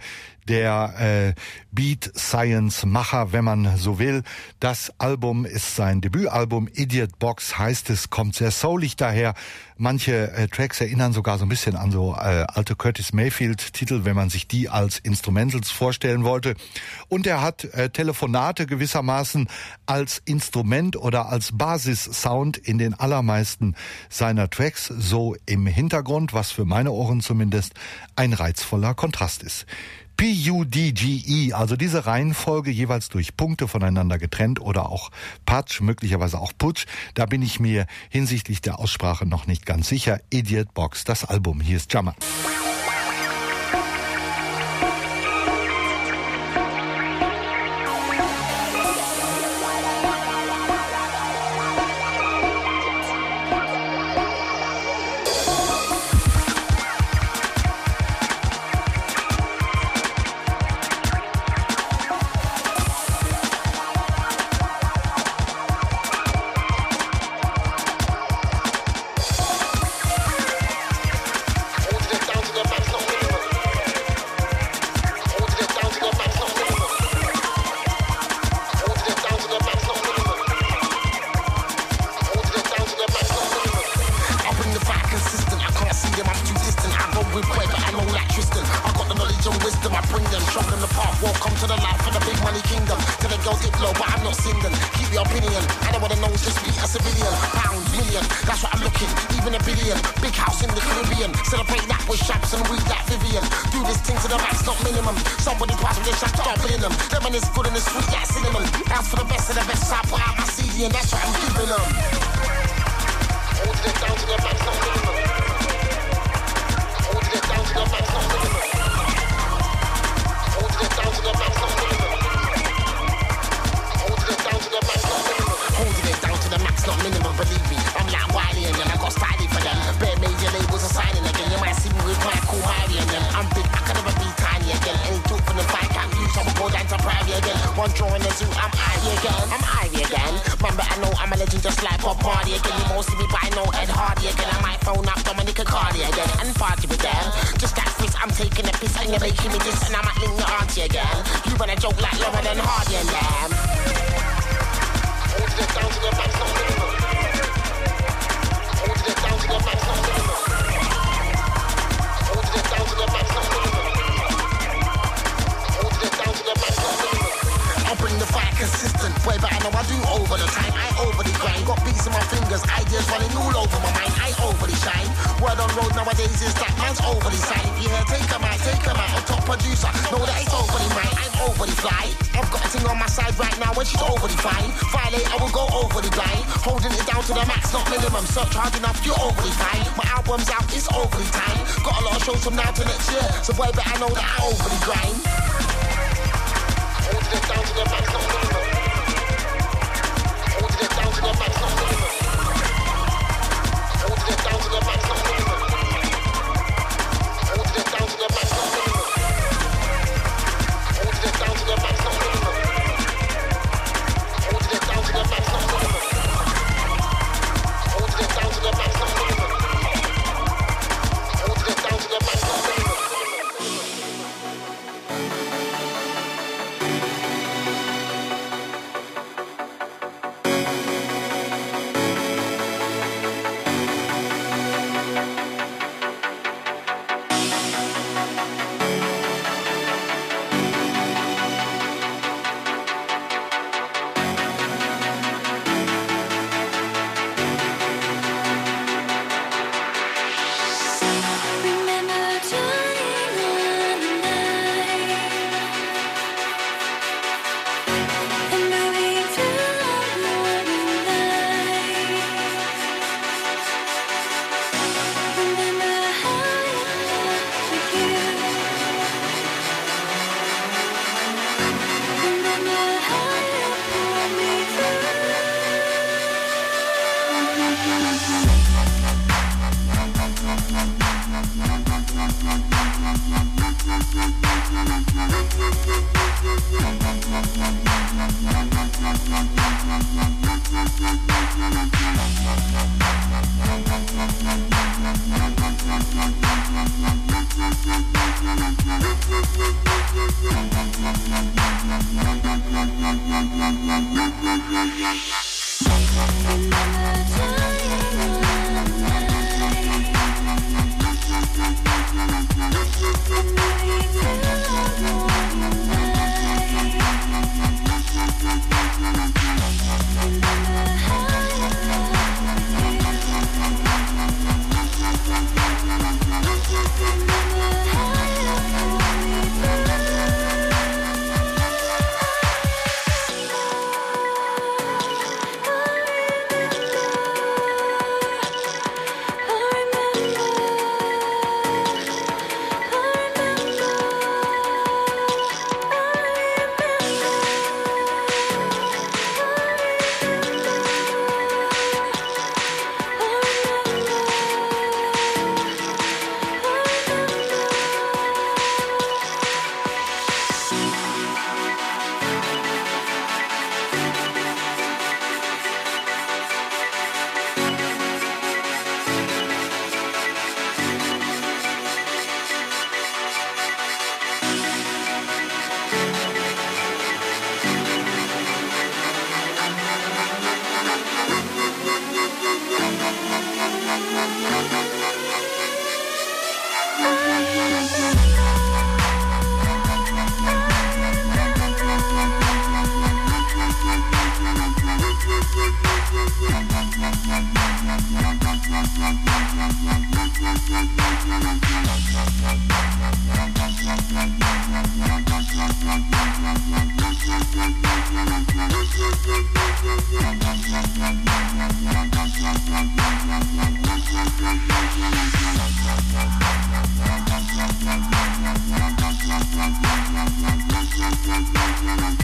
der äh, Beat-Science-Macher, wenn man so will. Das Album ist sein Debütalbum, Idiot Box heißt es, kommt sehr soulig daher. Manche äh, Tracks erinnern sogar so ein bisschen an so äh, alte Curtis Mayfield-Titel, wenn man sich die als Instrumentals vorstellen wollte. Und er hat äh, Telefonate gewissermaßen als Instrument oder als Basissound in den allermeisten seiner Tracks so im Hintergrund, was für meine Ohren zumindest ein reizvoller Kontrast ist. P U D G E, also diese Reihenfolge jeweils durch Punkte voneinander getrennt oder auch Patch, möglicherweise auch Putsch, da bin ich mir hinsichtlich der Aussprache noch nicht ganz sicher. Idiot Box, das Album, hier ist Jammer. One drawn in the zoo, I'm Ivy again. I'm Ivy again. Man, but I know I'm a legend just like Bob Marley again. You won't see me, but I know Ed Hardy again. I might phone up Dominic Cardi again and party with them. Just that fist, I'm taking a piss and you're making me this, and I might link your auntie again. You wanna joke like Lauren and Hardy and them. Hold it down to the max, no minimum. Hold it down to the max, no minimum. Hold it down to the max, no minimum. Hold it down to the max, no minimum. I'll bring the fire consistent, way but I know I do over the time. I overly grind, got beats in my fingers, ideas running all over my mind. I overly shine. Word on road nowadays is that man's overly signed. If you hear take a man, take a man, a top producer, know that it's overly mine. I'm overly fly. I've got a thing on my side right now when she's overly fine. Violate, I will go overly blind. Holding it down to the max, not minimum. Search hard enough, you're overly fine. My album's out, it's overly time. Got a lot of shows from now to next year, so boy, but I know that I overly grind. Holding it down to the max, not minimum. Holding it down to the max, not minimum. Holding it down to the max, not minimum. Holding it down to the max, not minimum. Holding it down to the max, not minimum. Holding it down to the max, not minimum. Holding it down to the max, not minimum. Holding it down to the max, not minimum.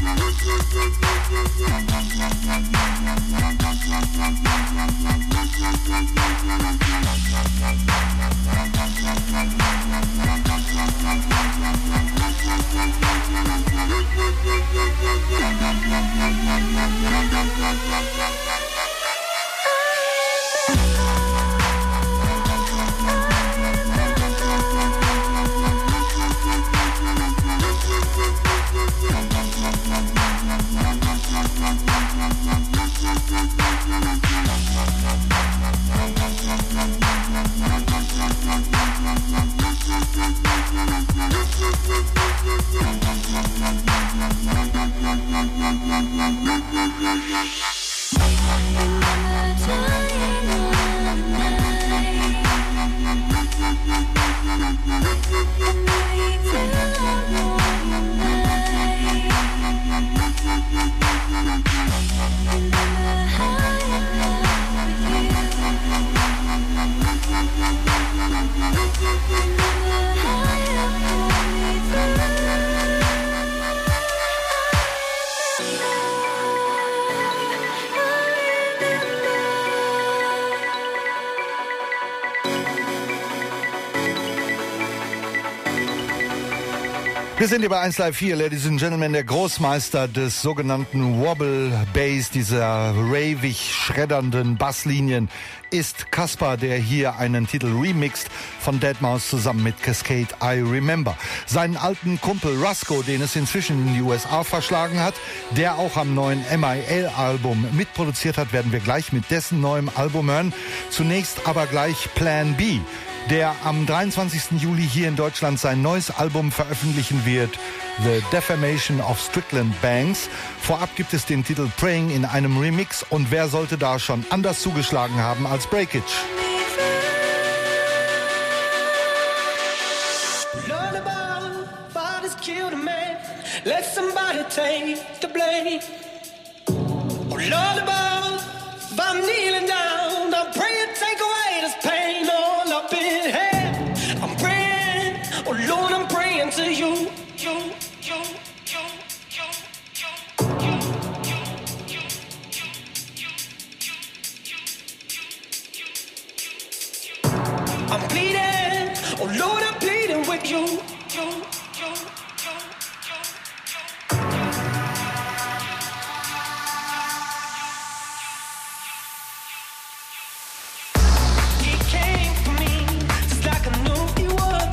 We'll be right back. Wir sind hier bei eins Live vier, Ladies and Gentlemen, der Großmeister des sogenannten Wobble Bass, dieser ravig schreddernden Basslinien, ist Kaspar, der hier einen Titel remixt von deadmau five zusammen mit Cascade I Remember. Seinen alten Kumpel Rusko, den es inzwischen in die U S A verschlagen hat, der auch am neuen M I L-Album mitproduziert hat, werden wir gleich mit dessen neuem Album hören. Zunächst aber gleich Plan B, der am dreiundzwanzigsten Juli hier in Deutschland sein neues Album veröffentlichen wird, The Defamation of Strickland Banks. Vorab gibt es den Titel Praying in einem Remix, und wer sollte da schon anders zugeschlagen haben als Breakage? Lullaby, body's killed a man. Let somebody take the blame. Oh, lullaby, if I'm kneeling down, I'm praying, take away this pain all up in here. I'm praying, oh Lord, I'm praying to you, you, you, you, you, you, you, you, I'm bleeding, oh Lord, I'm pleading with you, you, you, you, you, He came for me, just like I knew he would.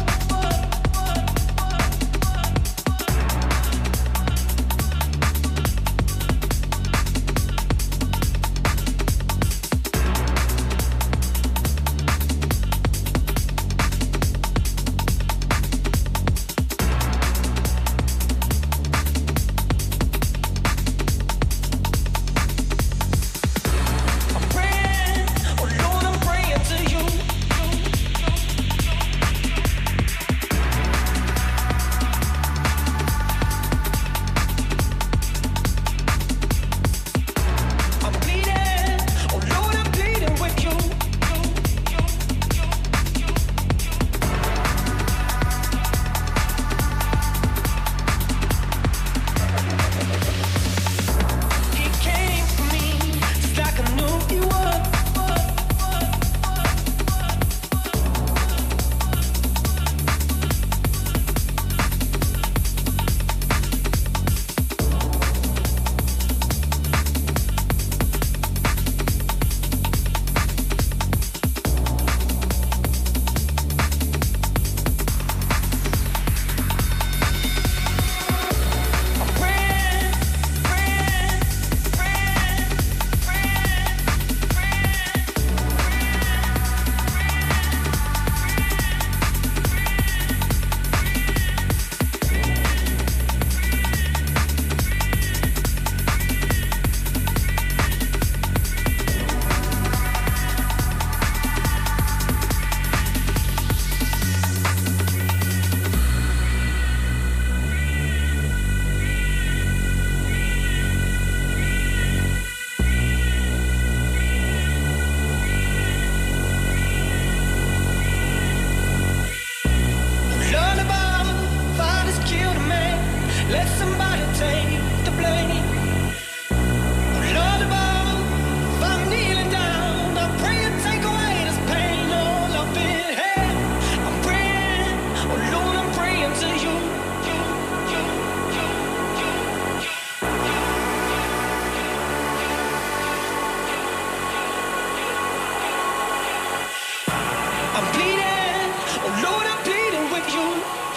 I'm bleeding, oh Lord, I'm bleeding with you.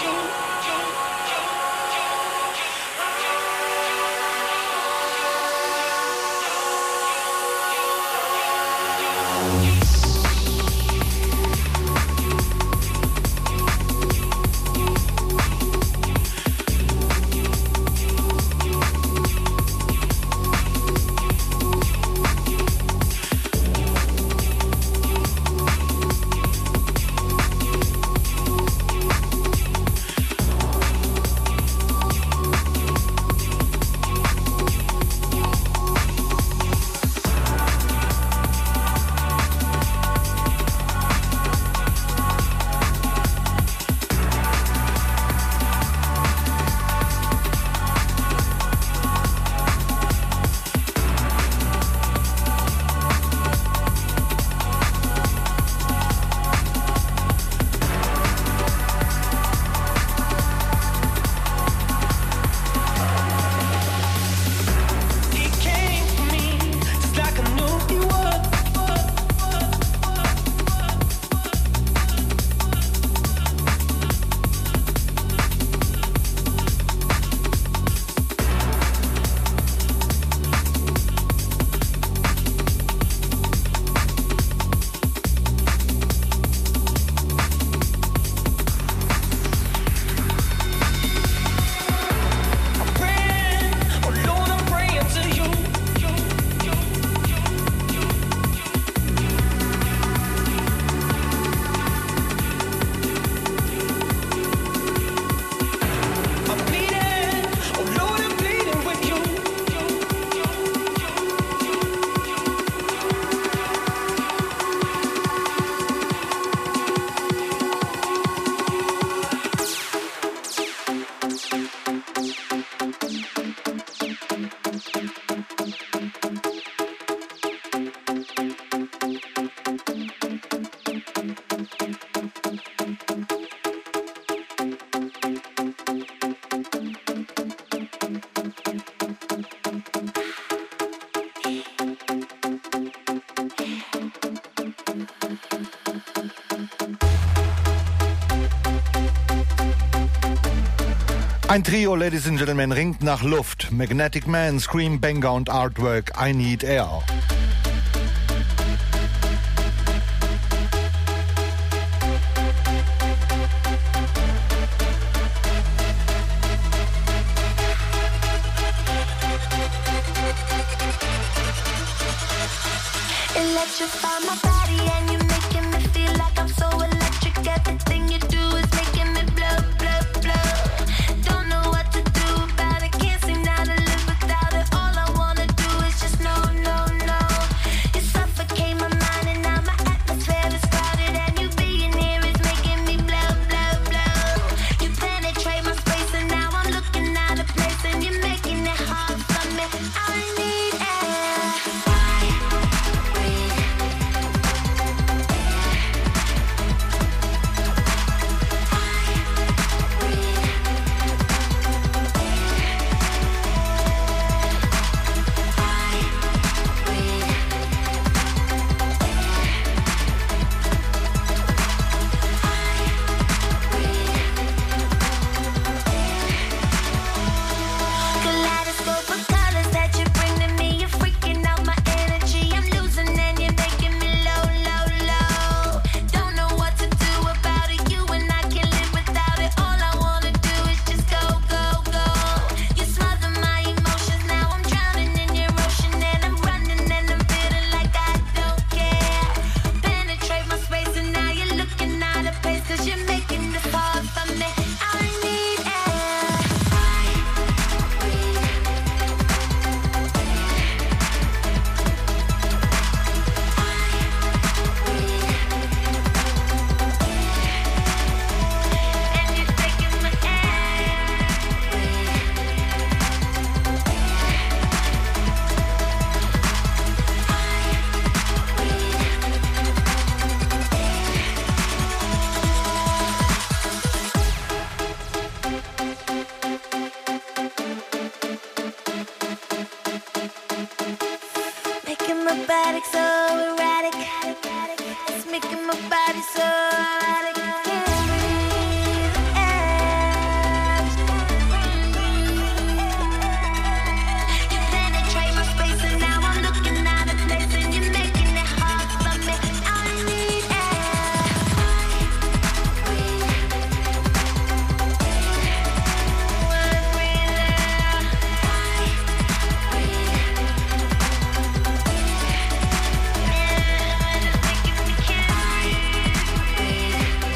Ein Trio, Ladies and Gentlemen, ringt nach Luft. Magnetic Man, Scream, Banger und Artwork, I Need Air. Electrify my body and you're making me feel like I'm so electric. Everything you do is making me blow, blow, blow. Don't know what to do about it, can't seem now to live without it. All I wanna do is just know, no, no. body so hot I can breathe. You penetrate my space and now I'm looking out of place and you're making it hard for me. I need air. Wanna breathe air. Yeah, making me can't breathe.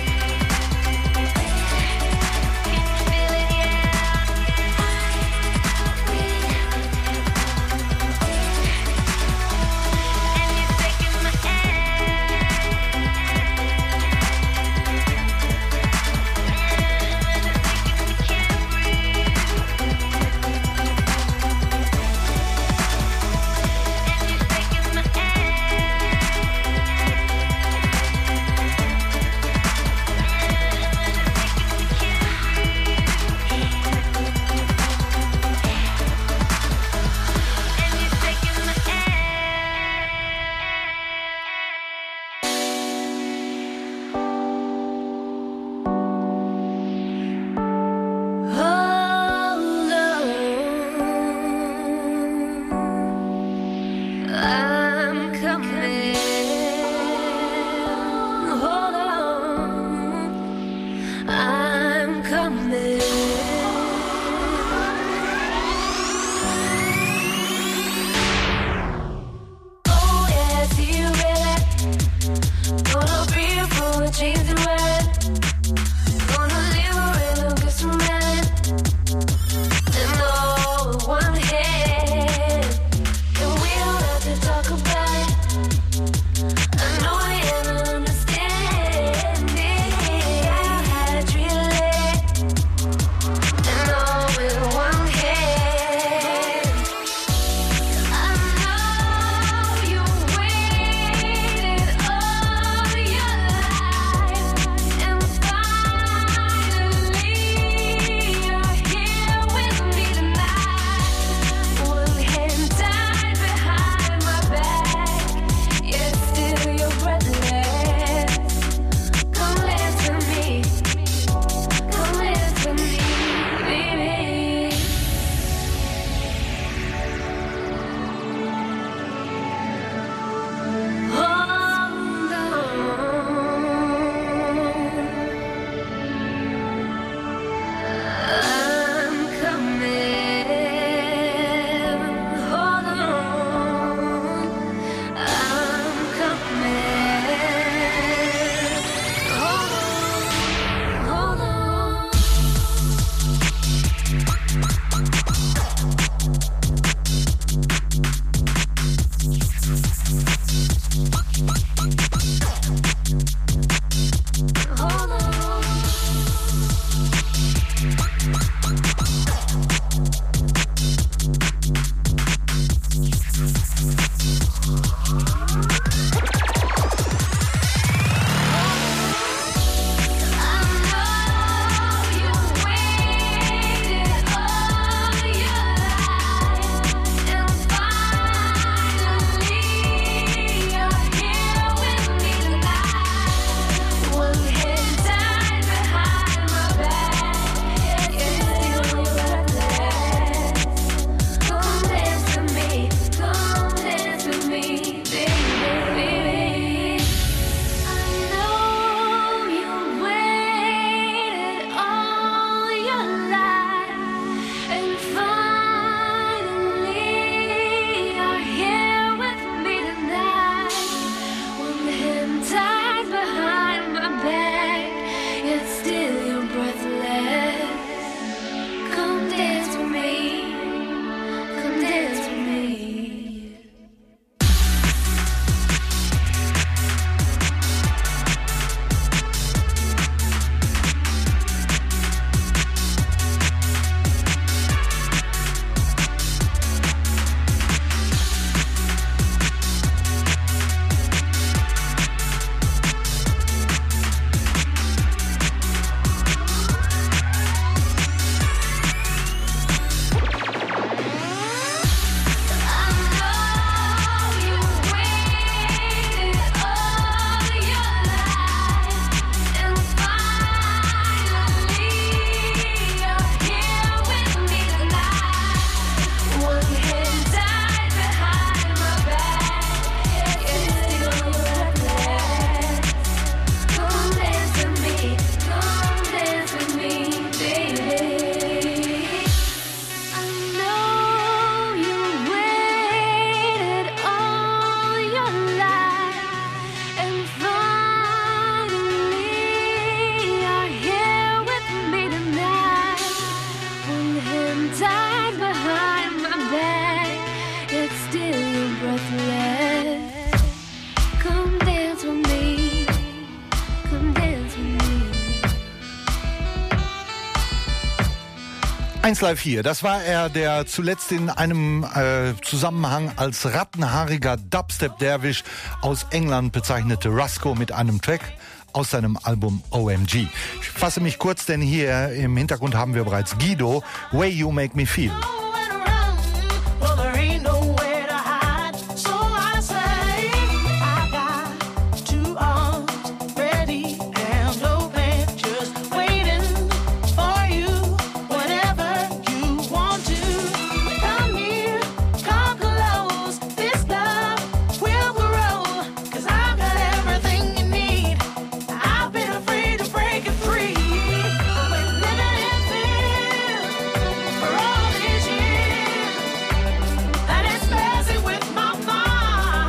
eins Live vier, das war er, der zuletzt in einem äh, Zusammenhang als rattenhaariger Dubstep-Derwisch aus England bezeichnete Rusko mit einem Track aus seinem Album O M G. Ich fasse mich kurz, denn hier im Hintergrund haben wir bereits Guido, Way You Make Me Feel. Well, there ain't nowhere to hide, so I say I got two arms ready and open, just waiting for you whenever you want to. Come here, come close, this love will grow, 'cause I've got everything you need. I've been afraid to break it free. I've been living in fear for all these years. And it's messing with my mind.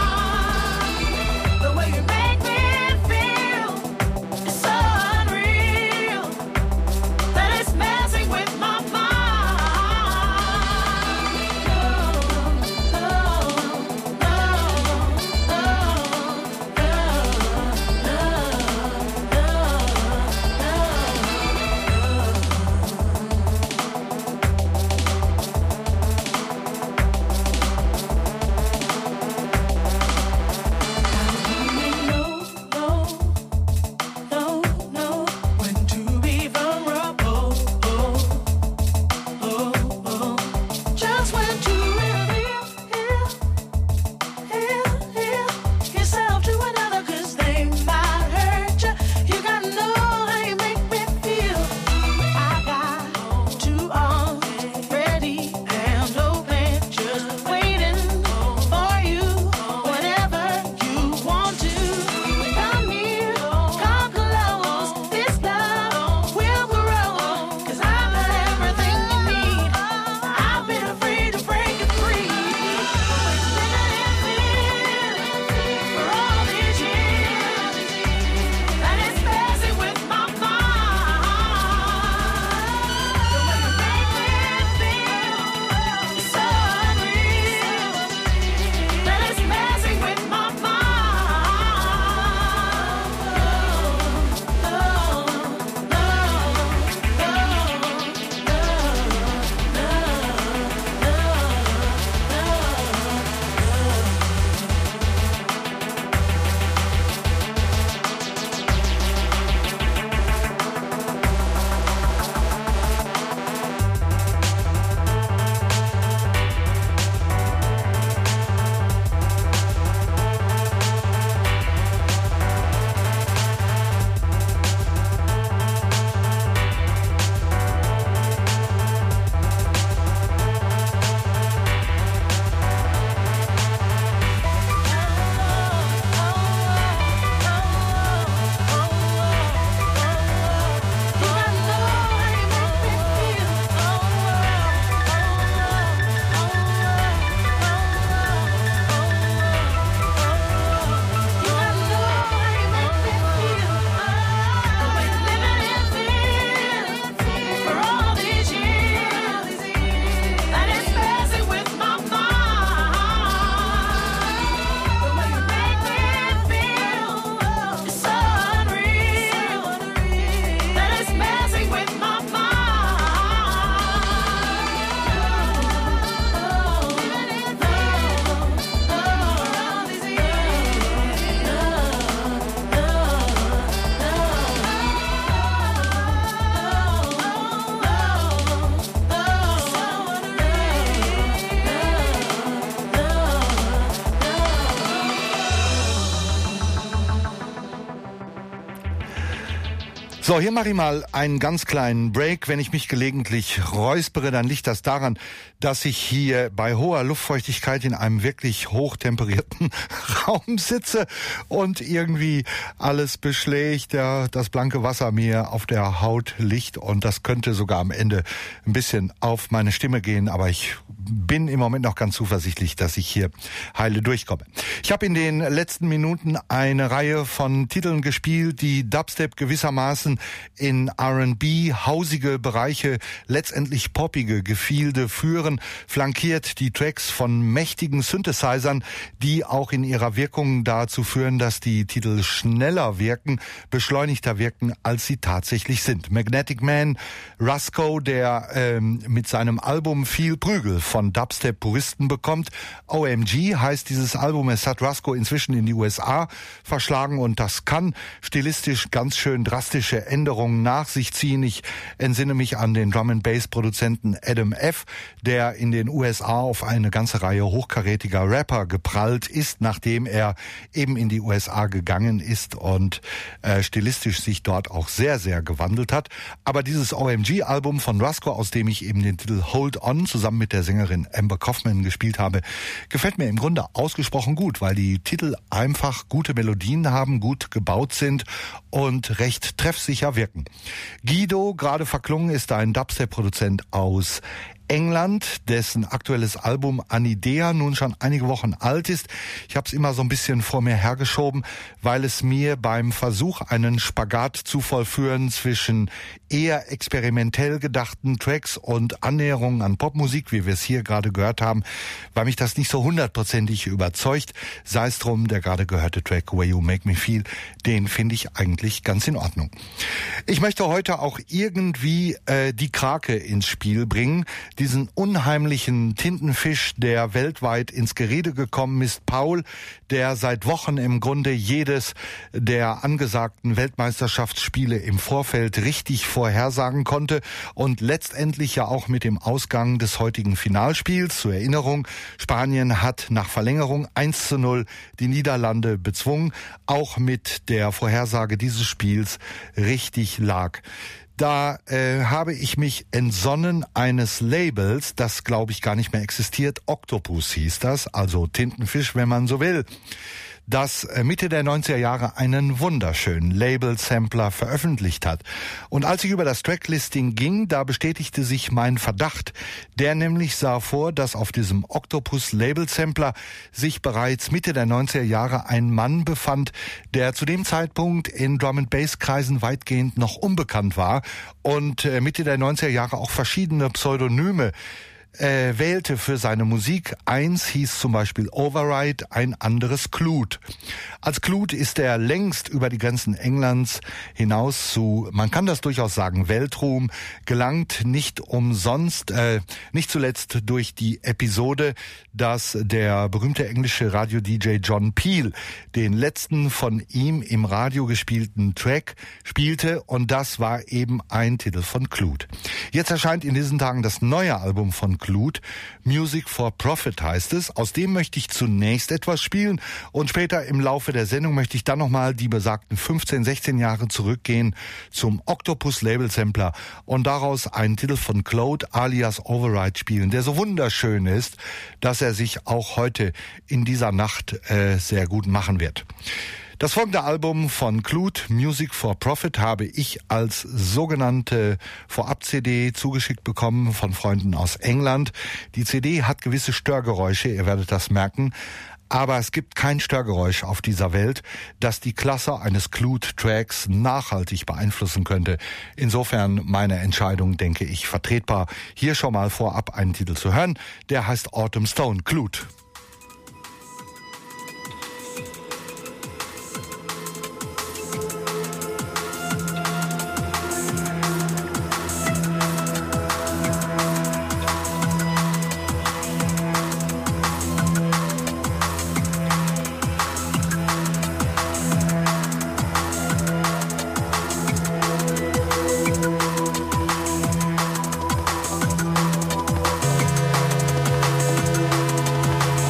The way you make me feel is so unreal. That it's messing with my mind. Oh, oh, no, no, when to be vulnerable. Oh, oh, oh. Just when to reveal, heal, heal yourself to another, 'cause they might hurt you. You gotta know how you make me feel. I got two arms ready and open, just waiting for you whenever you want to. Come here, come close, this love will grow, 'cause I've got everything you need. I've been afraid to break it free. Living in fear for all these years, and it's messing with my mind. The way you make me feel is so unreal, that it's messing with my mind. So, hier mache ich mal einen ganz kleinen Break. Wenn ich mich gelegentlich räuspere, dann liegt das daran, dass ich hier bei hoher Luftfeuchtigkeit in einem wirklich hochtemperierten Raum sitze und irgendwie alles beschlägt, ja, das blanke Wasser mir auf der Haut liegt, und das könnte sogar am Ende ein bisschen auf meine Stimme gehen, aber ich bin im Moment noch ganz zuversichtlich, dass ich hier heile durchkomme. Ich habe in den letzten Minuten eine Reihe von Titeln gespielt, die Dubstep gewissermaßen Reisen in R and B, hausige Bereiche, letztendlich poppige Gefilde führen, flankiert die Tracks von mächtigen Synthesizern, die auch in ihrer Wirkung dazu führen, dass die Titel schneller wirken, beschleunigter wirken, als sie tatsächlich sind. Magnetic Man, Rusko, der ähm, mit seinem Album viel Prügel von Dubstep-Puristen bekommt. O M G heißt dieses Album. Es hat Rusko inzwischen in die U S A verschlagen und das kann stilistisch ganz schön drastische Änderungen nach sich ziehen. Ich entsinne mich an den Drum-and-Bass-Produzenten Adam F., der in den U S A auf eine ganze Reihe hochkarätiger Rapper geprallt ist, nachdem er eben in die U S A gegangen ist und äh, stilistisch sich dort auch sehr, sehr gewandelt hat. Aber dieses O M G-Album von Rusko, aus dem ich eben den Titel Hold On zusammen mit der Sängerin Amber Kaufman gespielt habe, gefällt mir im Grunde ausgesprochen gut, weil die Titel einfach gute Melodien haben, gut gebaut sind und recht treffsicher wirken. Guido, gerade verklungen, ist ein Dubstep-Produzent aus England, dessen aktuelles Album Anidea nun schon einige Wochen alt ist. Ich habe es immer so ein bisschen vor mir hergeschoben, weil es mir beim Versuch, einen Spagat zu vollführen zwischen eher experimentell gedachten Tracks und Annäherungen an Popmusik, wie wir es hier gerade gehört haben, weil mich das nicht so hundertprozentig überzeugt. Sei es drum, der gerade gehörte Track Way You Make Me Feel, den finde ich eigentlich ganz in Ordnung. Ich möchte heute auch irgendwie äh, die Krake ins Spiel bringen, diesen unheimlichen Tintenfisch, der weltweit ins Gerede gekommen ist, Paul, der seit Wochen im Grunde jedes der angesagten Weltmeisterschaftsspiele im Vorfeld richtig vorhersagen konnte und letztendlich ja auch mit dem Ausgang des heutigen Finalspiels, zur Erinnerung, Spanien hat nach Verlängerung eins zu null die Niederlande bezwungen, auch mit der Vorhersage dieses Spiels richtig lag. Da äh, habe ich mich entsonnen eines Labels, das glaube ich gar nicht mehr existiert. Octopus hieß das, also Tintenfisch, wenn man so will, das Mitte der neunziger Jahre einen wunderschönen Label-Sampler veröffentlicht hat. Und als ich über das Tracklisting ging, da bestätigte sich mein Verdacht. Der nämlich sah vor, dass auf diesem Octopus-Label-Sampler sich bereits Mitte der neunziger Jahre ein Mann befand, der zu dem Zeitpunkt in Drum-and-Bass-Kreisen weitgehend noch unbekannt war und Mitte der neunziger Jahre auch verschiedene Pseudonyme Äh, wählte für seine Musik. Eins hieß zum Beispiel Override, ein anderes Clute. Als Clute ist er längst über die Grenzen Englands hinaus zu, man kann das durchaus sagen, Weltruhm gelangt, nicht umsonst, äh, nicht zuletzt durch die Episode, dass der berühmte englische Radio-D J John Peel den letzten von ihm im Radio gespielten Track spielte und das war eben ein Titel von Clute. Jetzt erscheint in diesen Tagen das neue Album von Clute, Music for Profit heißt es. Aus dem möchte ich zunächst etwas spielen und später im Laufe der Sendung möchte ich dann nochmal die besagten fünfzehn, sechzehn Jahre zurückgehen zum Octopus Label Sampler und daraus einen Titel von Claude alias Override spielen, der so wunderschön ist, dass er sich auch heute in dieser Nacht äh, sehr gut machen wird. Das folgende Album von Clute, Music for Profit, habe ich als sogenannte Vorab-C D zugeschickt bekommen von Freunden aus England. Die C D hat gewisse Störgeräusche, ihr werdet das merken. Aber es gibt kein Störgeräusch auf dieser Welt, das die Klasse eines Clute-Tracks nachhaltig beeinflussen könnte. Insofern meine Entscheidung, denke ich, vertretbar. Hier schon mal vorab einen Titel zu hören. Der heißt Autumn Stone, Clute. Thank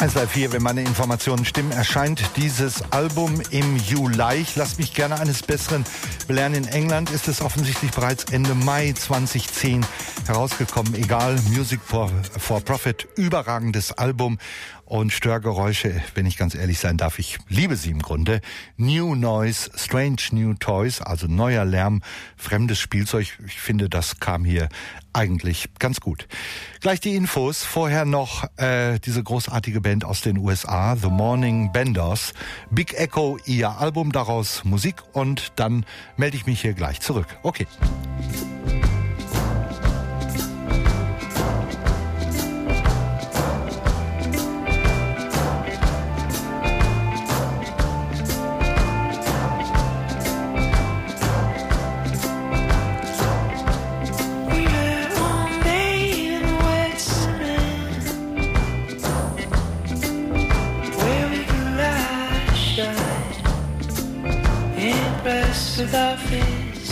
eins Live vier, wenn meine Informationen stimmen, erscheint dieses Album im Juli. Ich lasse mich gerne eines Besseren belehren. In England ist es offensichtlich bereits Ende Mai zweitausendzehn herausgekommen. Egal, Music for, for Profit, überragendes Album. Und Störgeräusche, wenn ich ganz ehrlich sein darf, ich liebe sie im Grunde. New Noise, Strange New Toys, also neuer Lärm, fremdes Spielzeug. Ich finde, das kam hier eigentlich ganz gut. Gleich die Infos. Vorher noch äh, diese großartige Band aus den U S A, The Morning Benders. Big Echo, ihr Album, daraus Musik. Und dann melde ich mich hier gleich zurück. Okay. With our fists,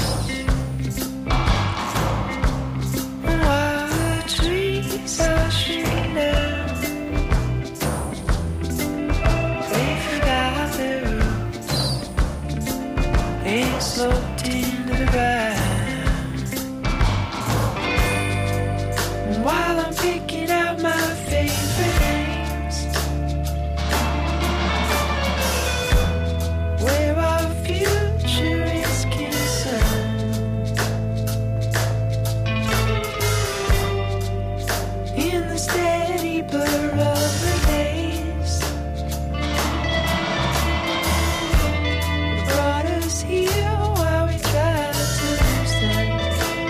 while the trees are shooting down, they forgot their roots, they sloped into the ground. And while I'm picking out my favorite names, where our future is concerned, in the steady blur of the days, brought us here while we tried to lose them.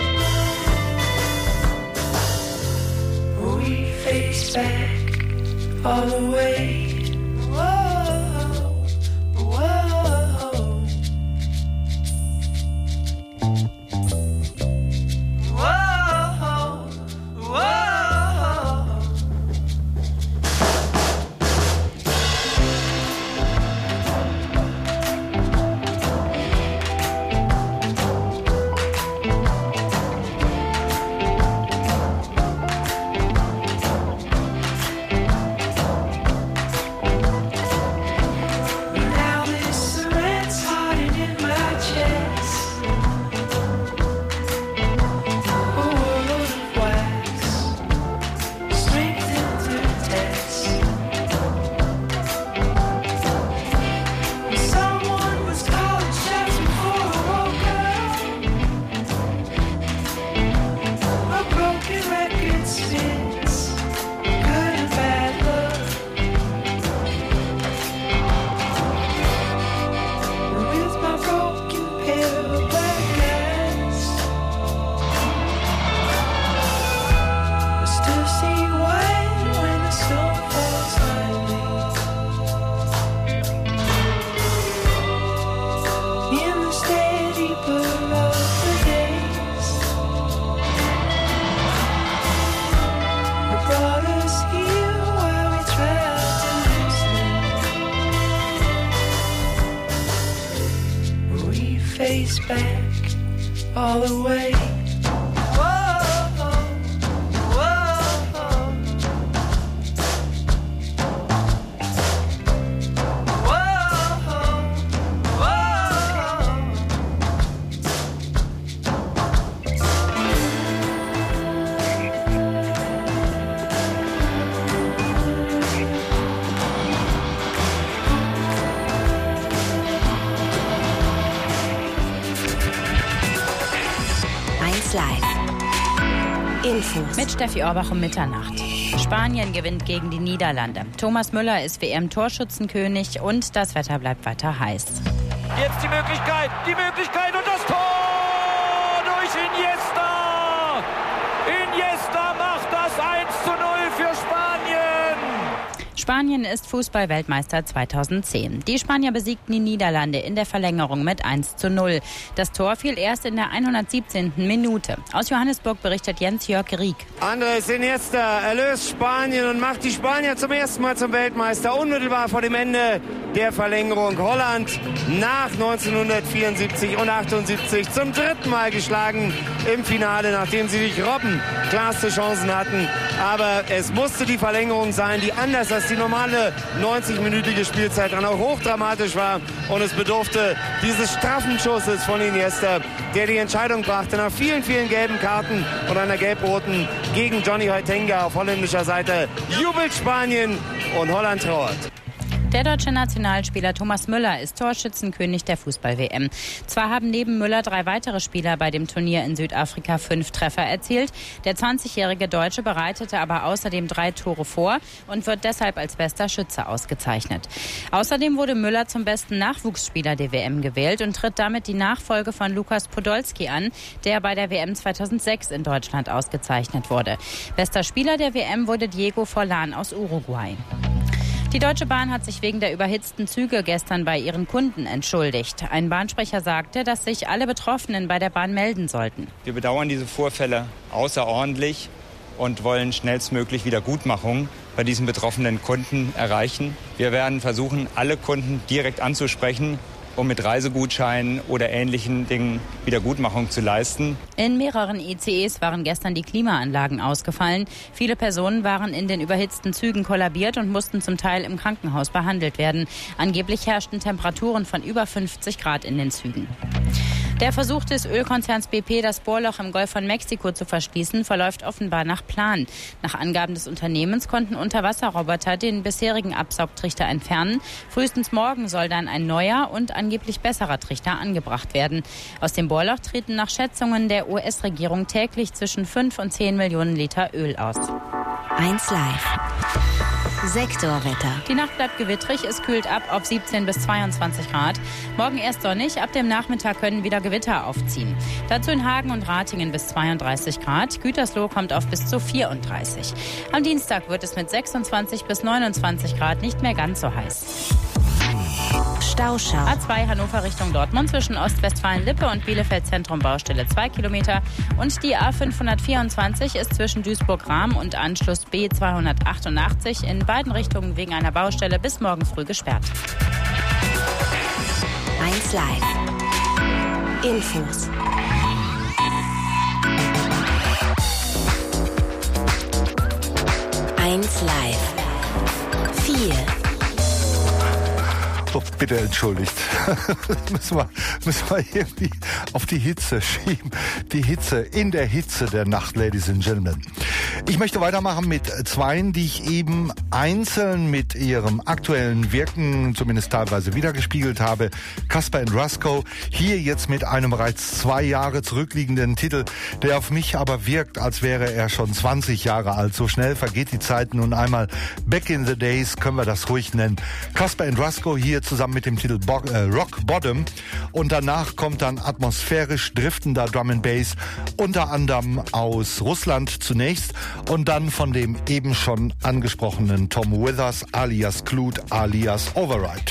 We face back all the way. Whoa, whoa. Whoa, whoa. Now this thread's hardened in my chest, a world of wax, strengthened through test. Someone was calling shots before I woke up. A broken record spins, good and bad love. With my broken pair of black eyes, I still see white when the snow falls lightly. In the steady blur of the days, it brought us here while we tried to lose them. We face back all the way. Whoa, whoa, whoa, whoa. eins Live. Infos. Mit Steffi Orbach um Mitternacht. Spanien gewinnt gegen die Niederlande. Thomas Müller ist W M-Torschützenkönig und das Wetter bleibt weiter heiß. Jetzt die Möglichkeit, die Möglichkeit und das Tor durch Iniesta. Iniesta macht das eins zu null für Spanien. Spanien ist Fußball-Weltmeister zweitausendzehn. Die Spanier besiegten die Niederlande in der Verlängerung mit eins zu null. Das Tor fiel erst in der hundertsiebzehnten Minute. Aus Johannesburg berichtet Jens-Jörg Rieck. Andres Iniesta erlöst Spanien und macht die Spanier zum ersten Mal zum Weltmeister, unmittelbar vor dem Ende der Verlängerung. Holland nach neunzehnhundertvierundsiebzig und achtundsiebzig zum dritten Mal geschlagen im Finale, nachdem sie durch Robben klarste Chancen hatten. Aber es musste die Verlängerung sein, die anders als die normale neunzig-minütige Spielzeit dann auch hochdramatisch war. Und es bedurfte dieses straffen Schusses von Iniesta, der die Entscheidung brachte nach vielen, vielen gelben Karten und einer gelb-roten gegen Johnny Hoytenga auf holländischer Seite. Jubelt Spanien und Holland trauert. Der deutsche Nationalspieler Thomas Müller ist Torschützenkönig der Fußball-W M. Zwar haben neben Müller drei weitere Spieler bei dem Turnier in Südafrika fünf Treffer erzielt. Der zwanzigjährige Deutsche bereitete aber außerdem drei Tore vor und wird deshalb als bester Schütze ausgezeichnet. Außerdem wurde Müller zum besten Nachwuchsspieler der W M gewählt und tritt damit die Nachfolge von Lukas Podolski an, der bei der W M zweitausendsechs in Deutschland ausgezeichnet wurde. Bester Spieler der W M wurde Diego Forlán aus Uruguay. Die Deutsche Bahn hat sich wegen der überhitzten Züge gestern bei ihren Kunden entschuldigt. Ein Bahnsprecher sagte, dass sich alle Betroffenen bei der Bahn melden sollten. Wir bedauern diese Vorfälle außerordentlich und wollen schnellstmöglich Wiedergutmachung bei diesen betroffenen Kunden erreichen. Wir werden versuchen, alle Kunden direkt anzusprechen, um mit Reisegutscheinen oder ähnlichen Dingen Wiedergutmachung zu leisten. In mehreren I C Es waren gestern die Klimaanlagen ausgefallen. Viele Personen waren in den überhitzten Zügen kollabiert und mussten zum Teil im Krankenhaus behandelt werden. Angeblich herrschten Temperaturen von über fünfzig Grad in den Zügen. Der Versuch des Ölkonzerns B P, das Bohrloch im Golf von Mexiko zu verschließen, verläuft offenbar nach Plan. Nach Angaben des Unternehmens konnten Unterwasserroboter den bisherigen Absaugtrichter entfernen. Frühestens morgen soll dann ein neuer und angeblich besserer Trichter angebracht werden. Aus dem Bohrloch treten nach Schätzungen der U S-Regierung täglich zwischen fünf und zehn Millionen Liter Öl aus. eins Live. Sektorwetter. Die Nacht bleibt gewittrig, es kühlt ab auf siebzehn bis zweiundzwanzig Grad. Morgen erst sonnig, ab dem Nachmittag können wieder Gewitter aufziehen. Dazu in Hagen und Ratingen bis zweiunddreißig Grad. Gütersloh kommt auf bis zu vierunddreißig. Am Dienstag wird es mit sechsundzwanzig bis neunundzwanzig Grad nicht mehr ganz so heiß. Stauschau. A zwei Hannover Richtung Dortmund zwischen Ostwestfalen-Lippe und Bielefeld-Zentrum Baustelle zwei Kilometer. Und die A fünfhundertvierundzwanzig ist zwischen Duisburg-Rahm und Anschluss B zweihundertachtundachtzig in beiden Richtungen wegen einer Baustelle bis morgen früh gesperrt. eins Live. Infos. eins Live. vier. Oh, bitte entschuldigt. müssen, wir, müssen wir irgendwie auf die Hitze schieben. Die Hitze, in der Hitze der Nacht, Ladies and Gentlemen. Ich möchte weitermachen mit Zweien, die ich eben einzeln mit ihrem aktuellen Wirken zumindest teilweise wiedergespiegelt habe. Casper and Rusko, hier jetzt mit einem bereits zwei Jahre zurückliegenden Titel, der auf mich aber wirkt, als wäre er schon zwanzig Jahre alt. So schnell vergeht die Zeit nun einmal. Back in the Days können wir das ruhig nennen. Casper and Rusko hier zusammen mit dem Titel Bo- äh, Rock Bottom. Und danach kommt dann atmosphärisch driftender Drum and Bass, unter anderem aus Russland zunächst und dann von dem eben schon angesprochenen Tom Withers alias Clute alias Override.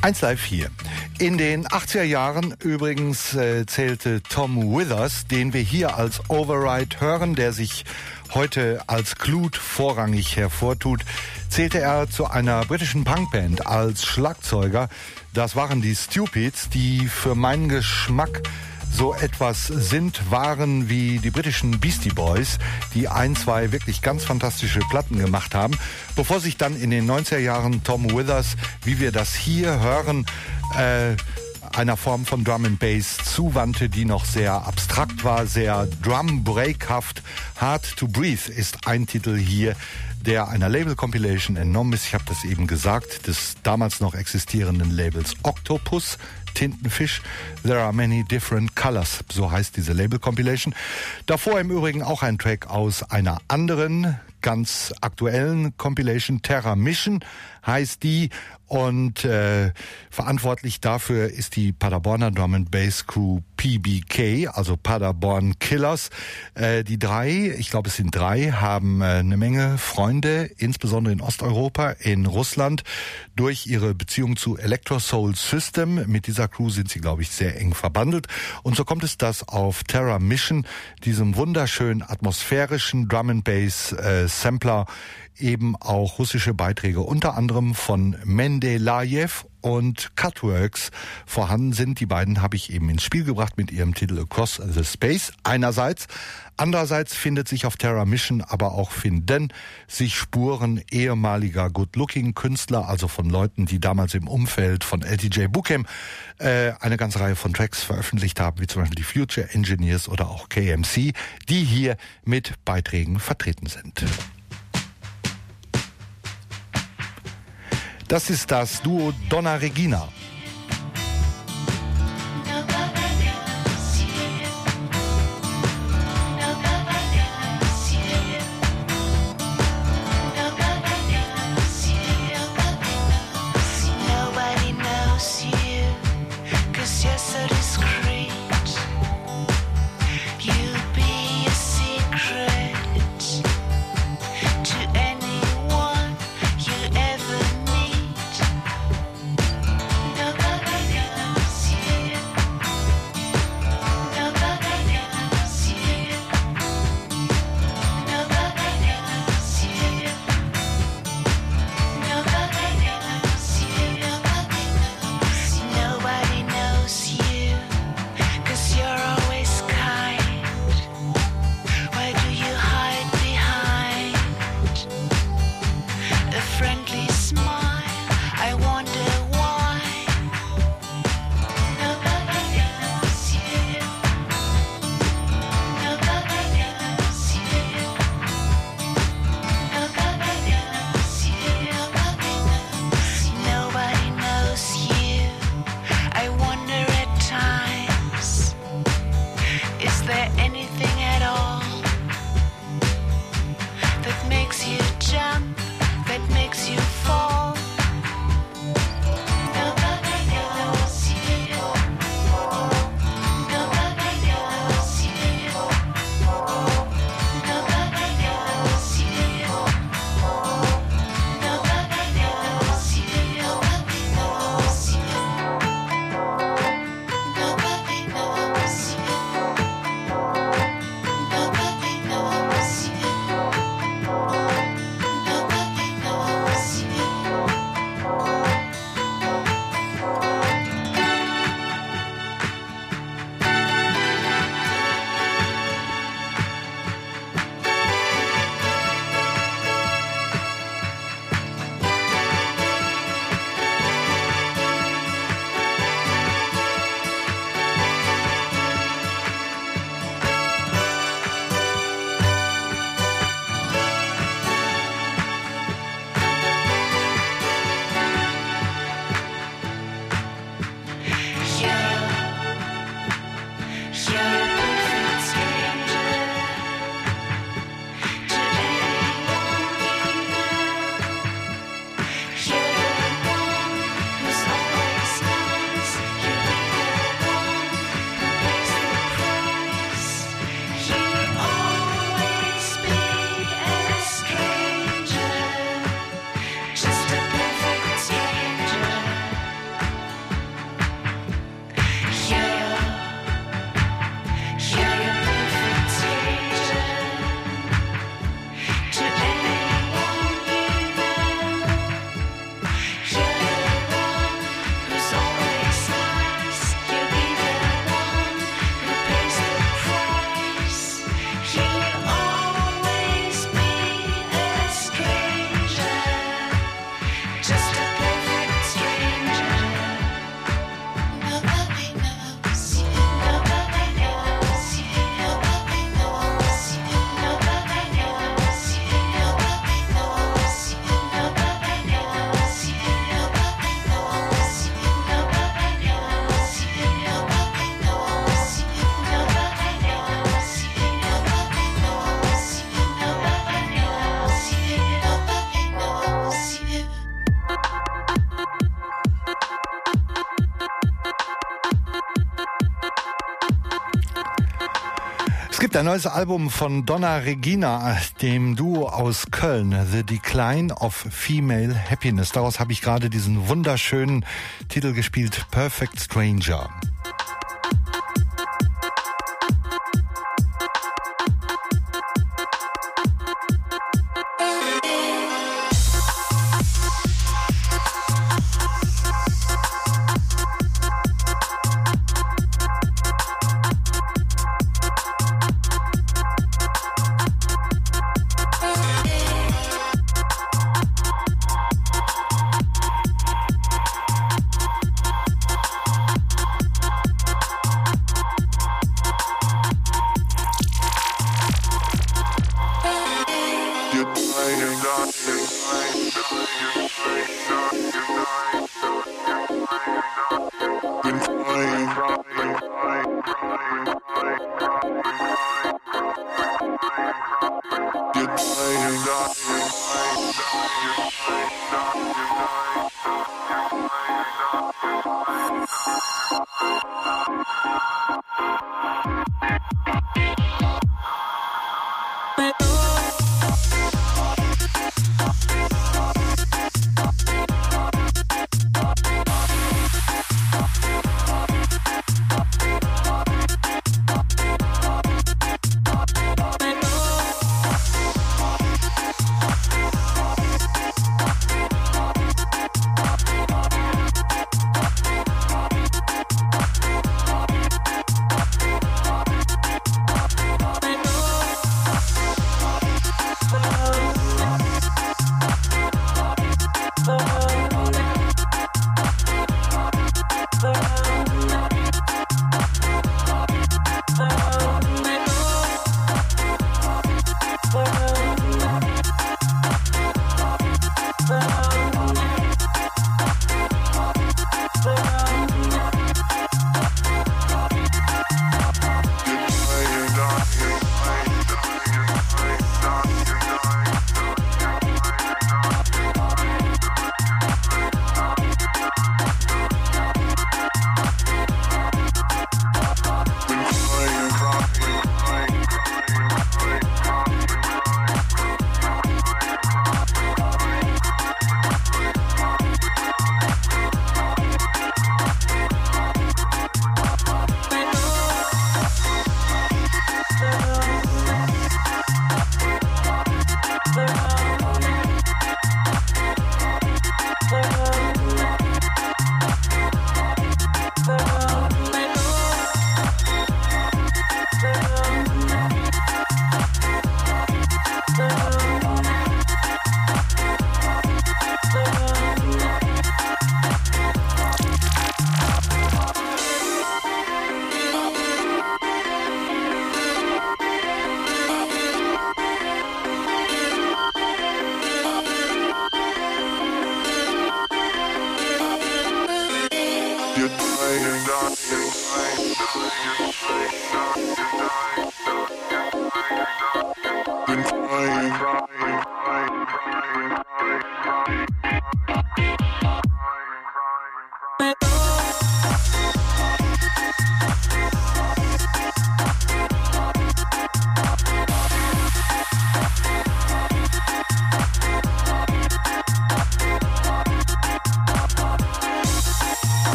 eins Live hier. In den achtziger Jahren übrigens äh, zählte Tom Withers, den wir hier als Override hören, der sich heute als Clute vorrangig hervortut, zählte er zu einer britischen Punkband als Schlagzeuger. Das waren die Stupids, die für meinen Geschmack so etwas sind, waren wie die britischen Beastie Boys, die ein, zwei wirklich ganz fantastische Platten gemacht haben, bevor sich dann in den neunziger Jahren Tom Withers, wie wir das hier hören, äh, einer Form von Drum and Bass zuwandte, die noch sehr abstrakt war, sehr drum-breakhaft. Hard to Breathe ist ein Titel hier, der einer Label-Compilation entnommen ist. Ich habe das eben gesagt, des damals noch existierenden Labels Octopus, Tintenfisch. There are many different colors, so heißt diese Label-Compilation. Davor im Übrigen auch ein Track aus einer anderen, ganz aktuellen Compilation, Terra Mission heißt die. Und äh, verantwortlich dafür ist die Paderborner Drum and Bass Crew P B K, also Paderborn Killers. Äh, die drei, ich glaube es sind drei, haben äh, eine Menge Freunde, insbesondere in Osteuropa, in Russland, durch ihre Beziehung zu Electro Soul System. Mit dieser Crew sind sie, glaube ich, sehr eng verbandelt. Und so kommt es, dass auf Terra Mission, diesem wunderschönen atmosphärischen Drum and Bass äh, Sampler, eben auch russische Beiträge unter anderem von Mendelejew und Cutworks vorhanden sind. Die beiden habe ich eben ins Spiel gebracht mit ihrem Titel Across the Space einerseits. Andererseits findet sich auf Terra Mission aber auch finden sich Spuren ehemaliger Good-Looking-Künstler, also von Leuten, die damals im Umfeld von L T J Bukem äh, eine ganze Reihe von Tracks veröffentlicht haben, wie zum Beispiel die Future Engineers oder auch K M C, die hier mit Beiträgen vertreten sind. Das ist das Duo Donna Regina. Nobody knows you, 'cause you're so discreet. You'll be a secret to anyone you ever meet. gibt ein neues Album von Donna Regina, dem Duo aus Köln, The Decline of Female Happiness. Daraus habe ich gerade diesen wunderschönen Titel gespielt, Perfect Stranger.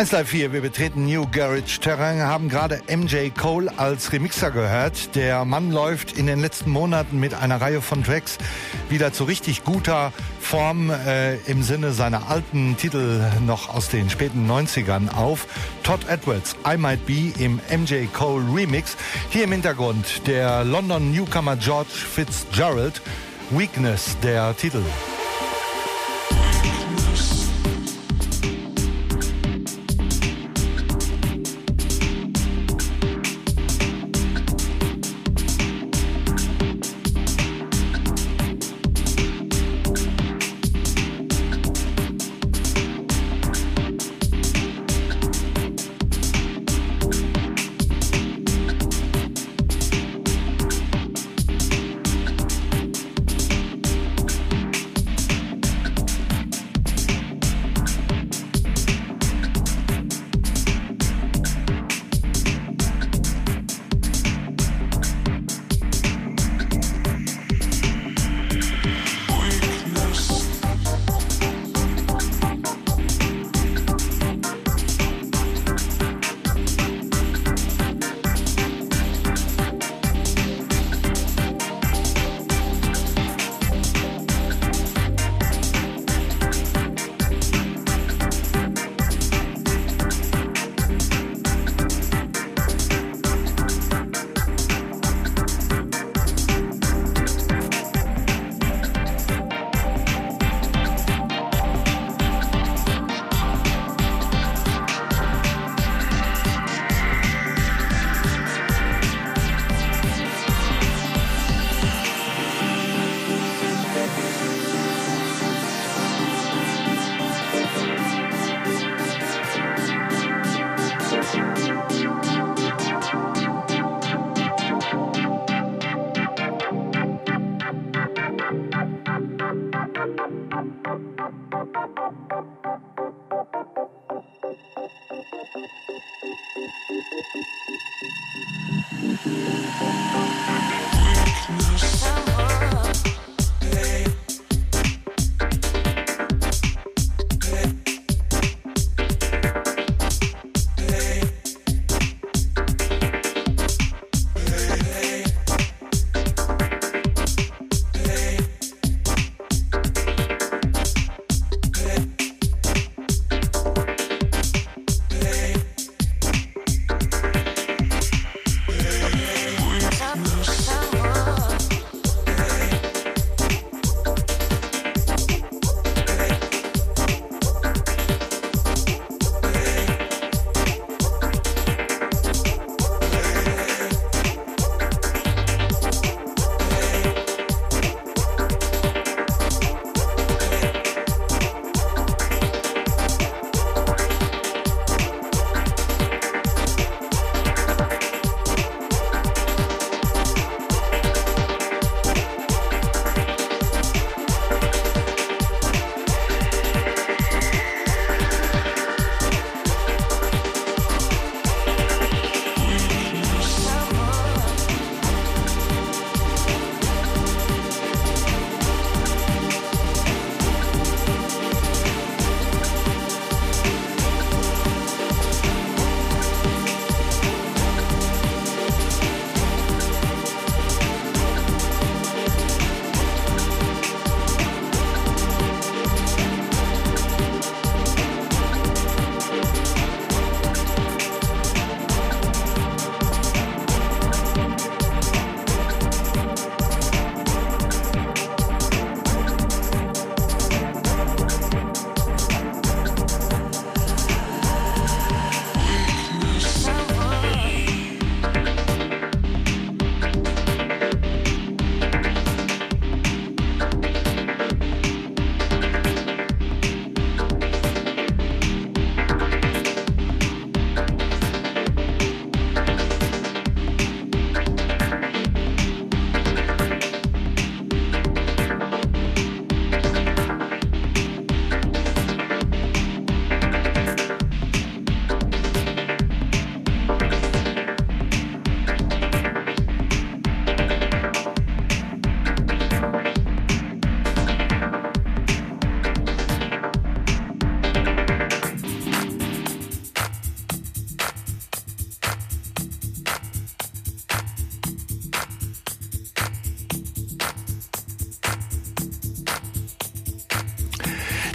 eins Live vier, wir betreten New Garage Terrain, haben gerade M J Cole als Remixer gehört. Der Mann läuft in den letzten Monaten mit einer Reihe von Tracks wieder zu richtig guter Form äh, im Sinne seiner alten Titel noch aus den späten neunzigern auf. Todd Edwards, I Might Be im M J Cole Remix. Hier im Hintergrund der London Newcomer George Fitzgerald, Weakness, der Titel.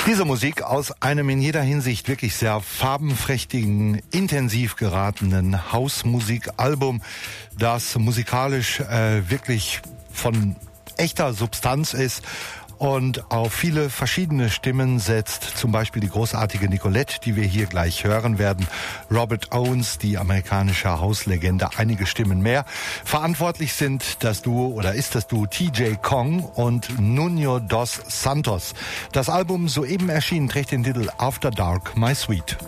Diese Musik aus einem in jeder Hinsicht wirklich sehr farbenprächtigen, intensiv geratenen Hausmusikalbum, das musikalisch äh, wirklich von echter Substanz ist und auf viele verschiedene Stimmen setzt, zum Beispiel die großartige Nicolette, die wir hier gleich hören werden, Robert Owens, die amerikanische Hauslegende, einige Stimmen mehr. Verantwortlich sind das Duo oder ist das Duo T J Kong und Nuno dos Santos. Das Album, soeben erschienen, trägt den Titel After Dark, My Sweet.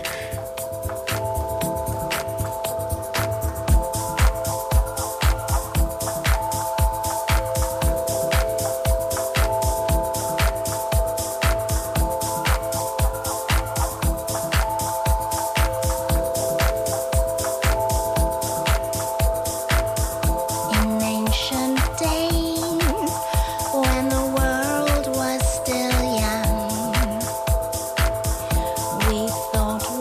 In ancient days, when the world was still young, we thought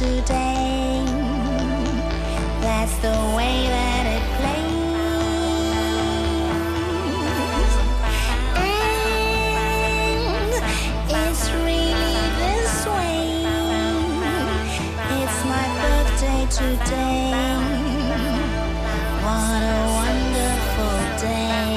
today. That's the way that it plays. And it's really this way. It's my birthday today. What a wonderful day.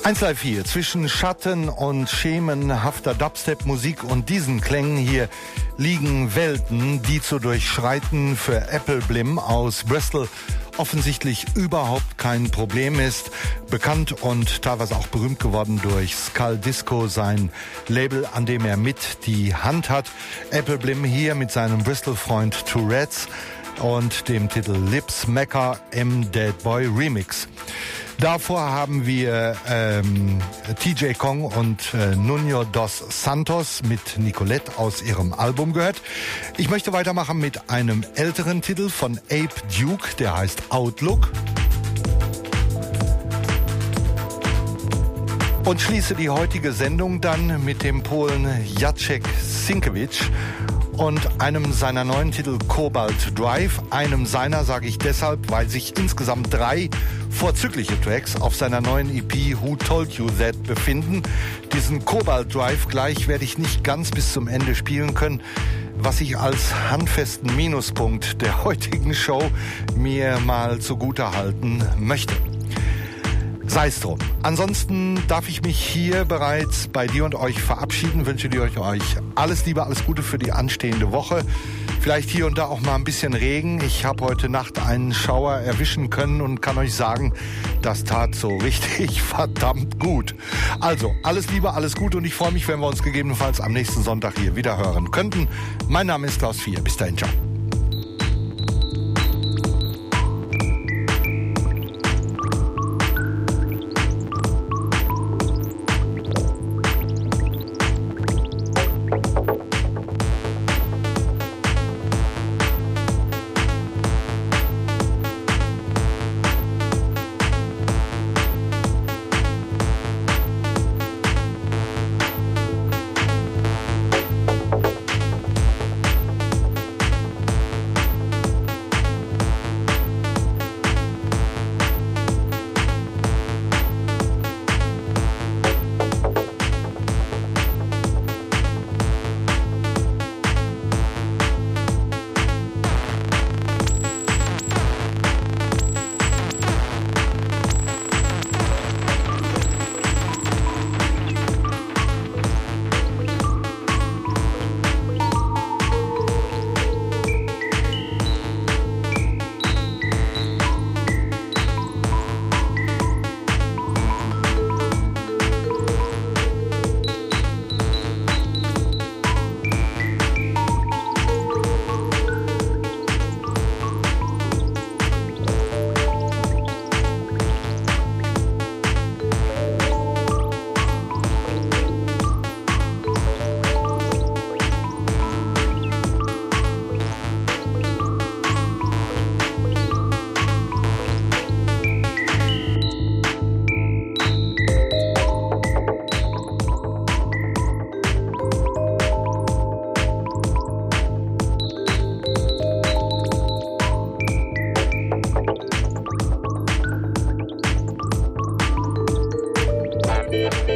eins Live vier, zwischen Schatten und schemenhafter Dubstep-Musik und diesen Klängen hier liegen Welten, die zu durchschreiten für Apple Blim aus Bristol offensichtlich überhaupt kein Problem ist. Bekannt und teilweise auch berühmt geworden durch Skull Disco, sein Label, an dem er mit die Hand hat. Apple Blim hier mit seinem Bristol-Freund Tourette's und dem Titel Lips Mecca M Dead Boy Remix. Davor haben wir ähm, T J Kong und äh, Nuno dos Santos mit Nicolette aus ihrem Album gehört. Ich möchte weitermachen mit einem älteren Titel von Ape Duke, der heißt Outlook. Und schließe die heutige Sendung dann mit dem Polen Jacek Sienkiewicz und einem seiner neuen Titel Cobalt Drive. Einem seiner sage ich deshalb, weil sich insgesamt drei vorzügliche Tracks auf seiner neuen E P Who Told You That befinden. Diesen Cobalt Drive gleich werde ich nicht ganz bis zum Ende spielen können, was ich als handfesten Minuspunkt der heutigen Show mir mal zugute halten möchte. Sei es drum. Ansonsten darf ich mich hier bereits bei dir und euch verabschieden. Wünsche dir euch alles Liebe, alles Gute für die anstehende Woche. Vielleicht hier und da auch mal ein bisschen Regen. Ich habe heute Nacht einen Schauer erwischen können und kann euch sagen, das tat so richtig verdammt gut. Also, alles Liebe, alles Gute und ich freue mich, wenn wir uns gegebenenfalls am nächsten Sonntag hier wieder hören könnten. Mein Name ist Klaus vier. Bis dahin, ciao. Thank you.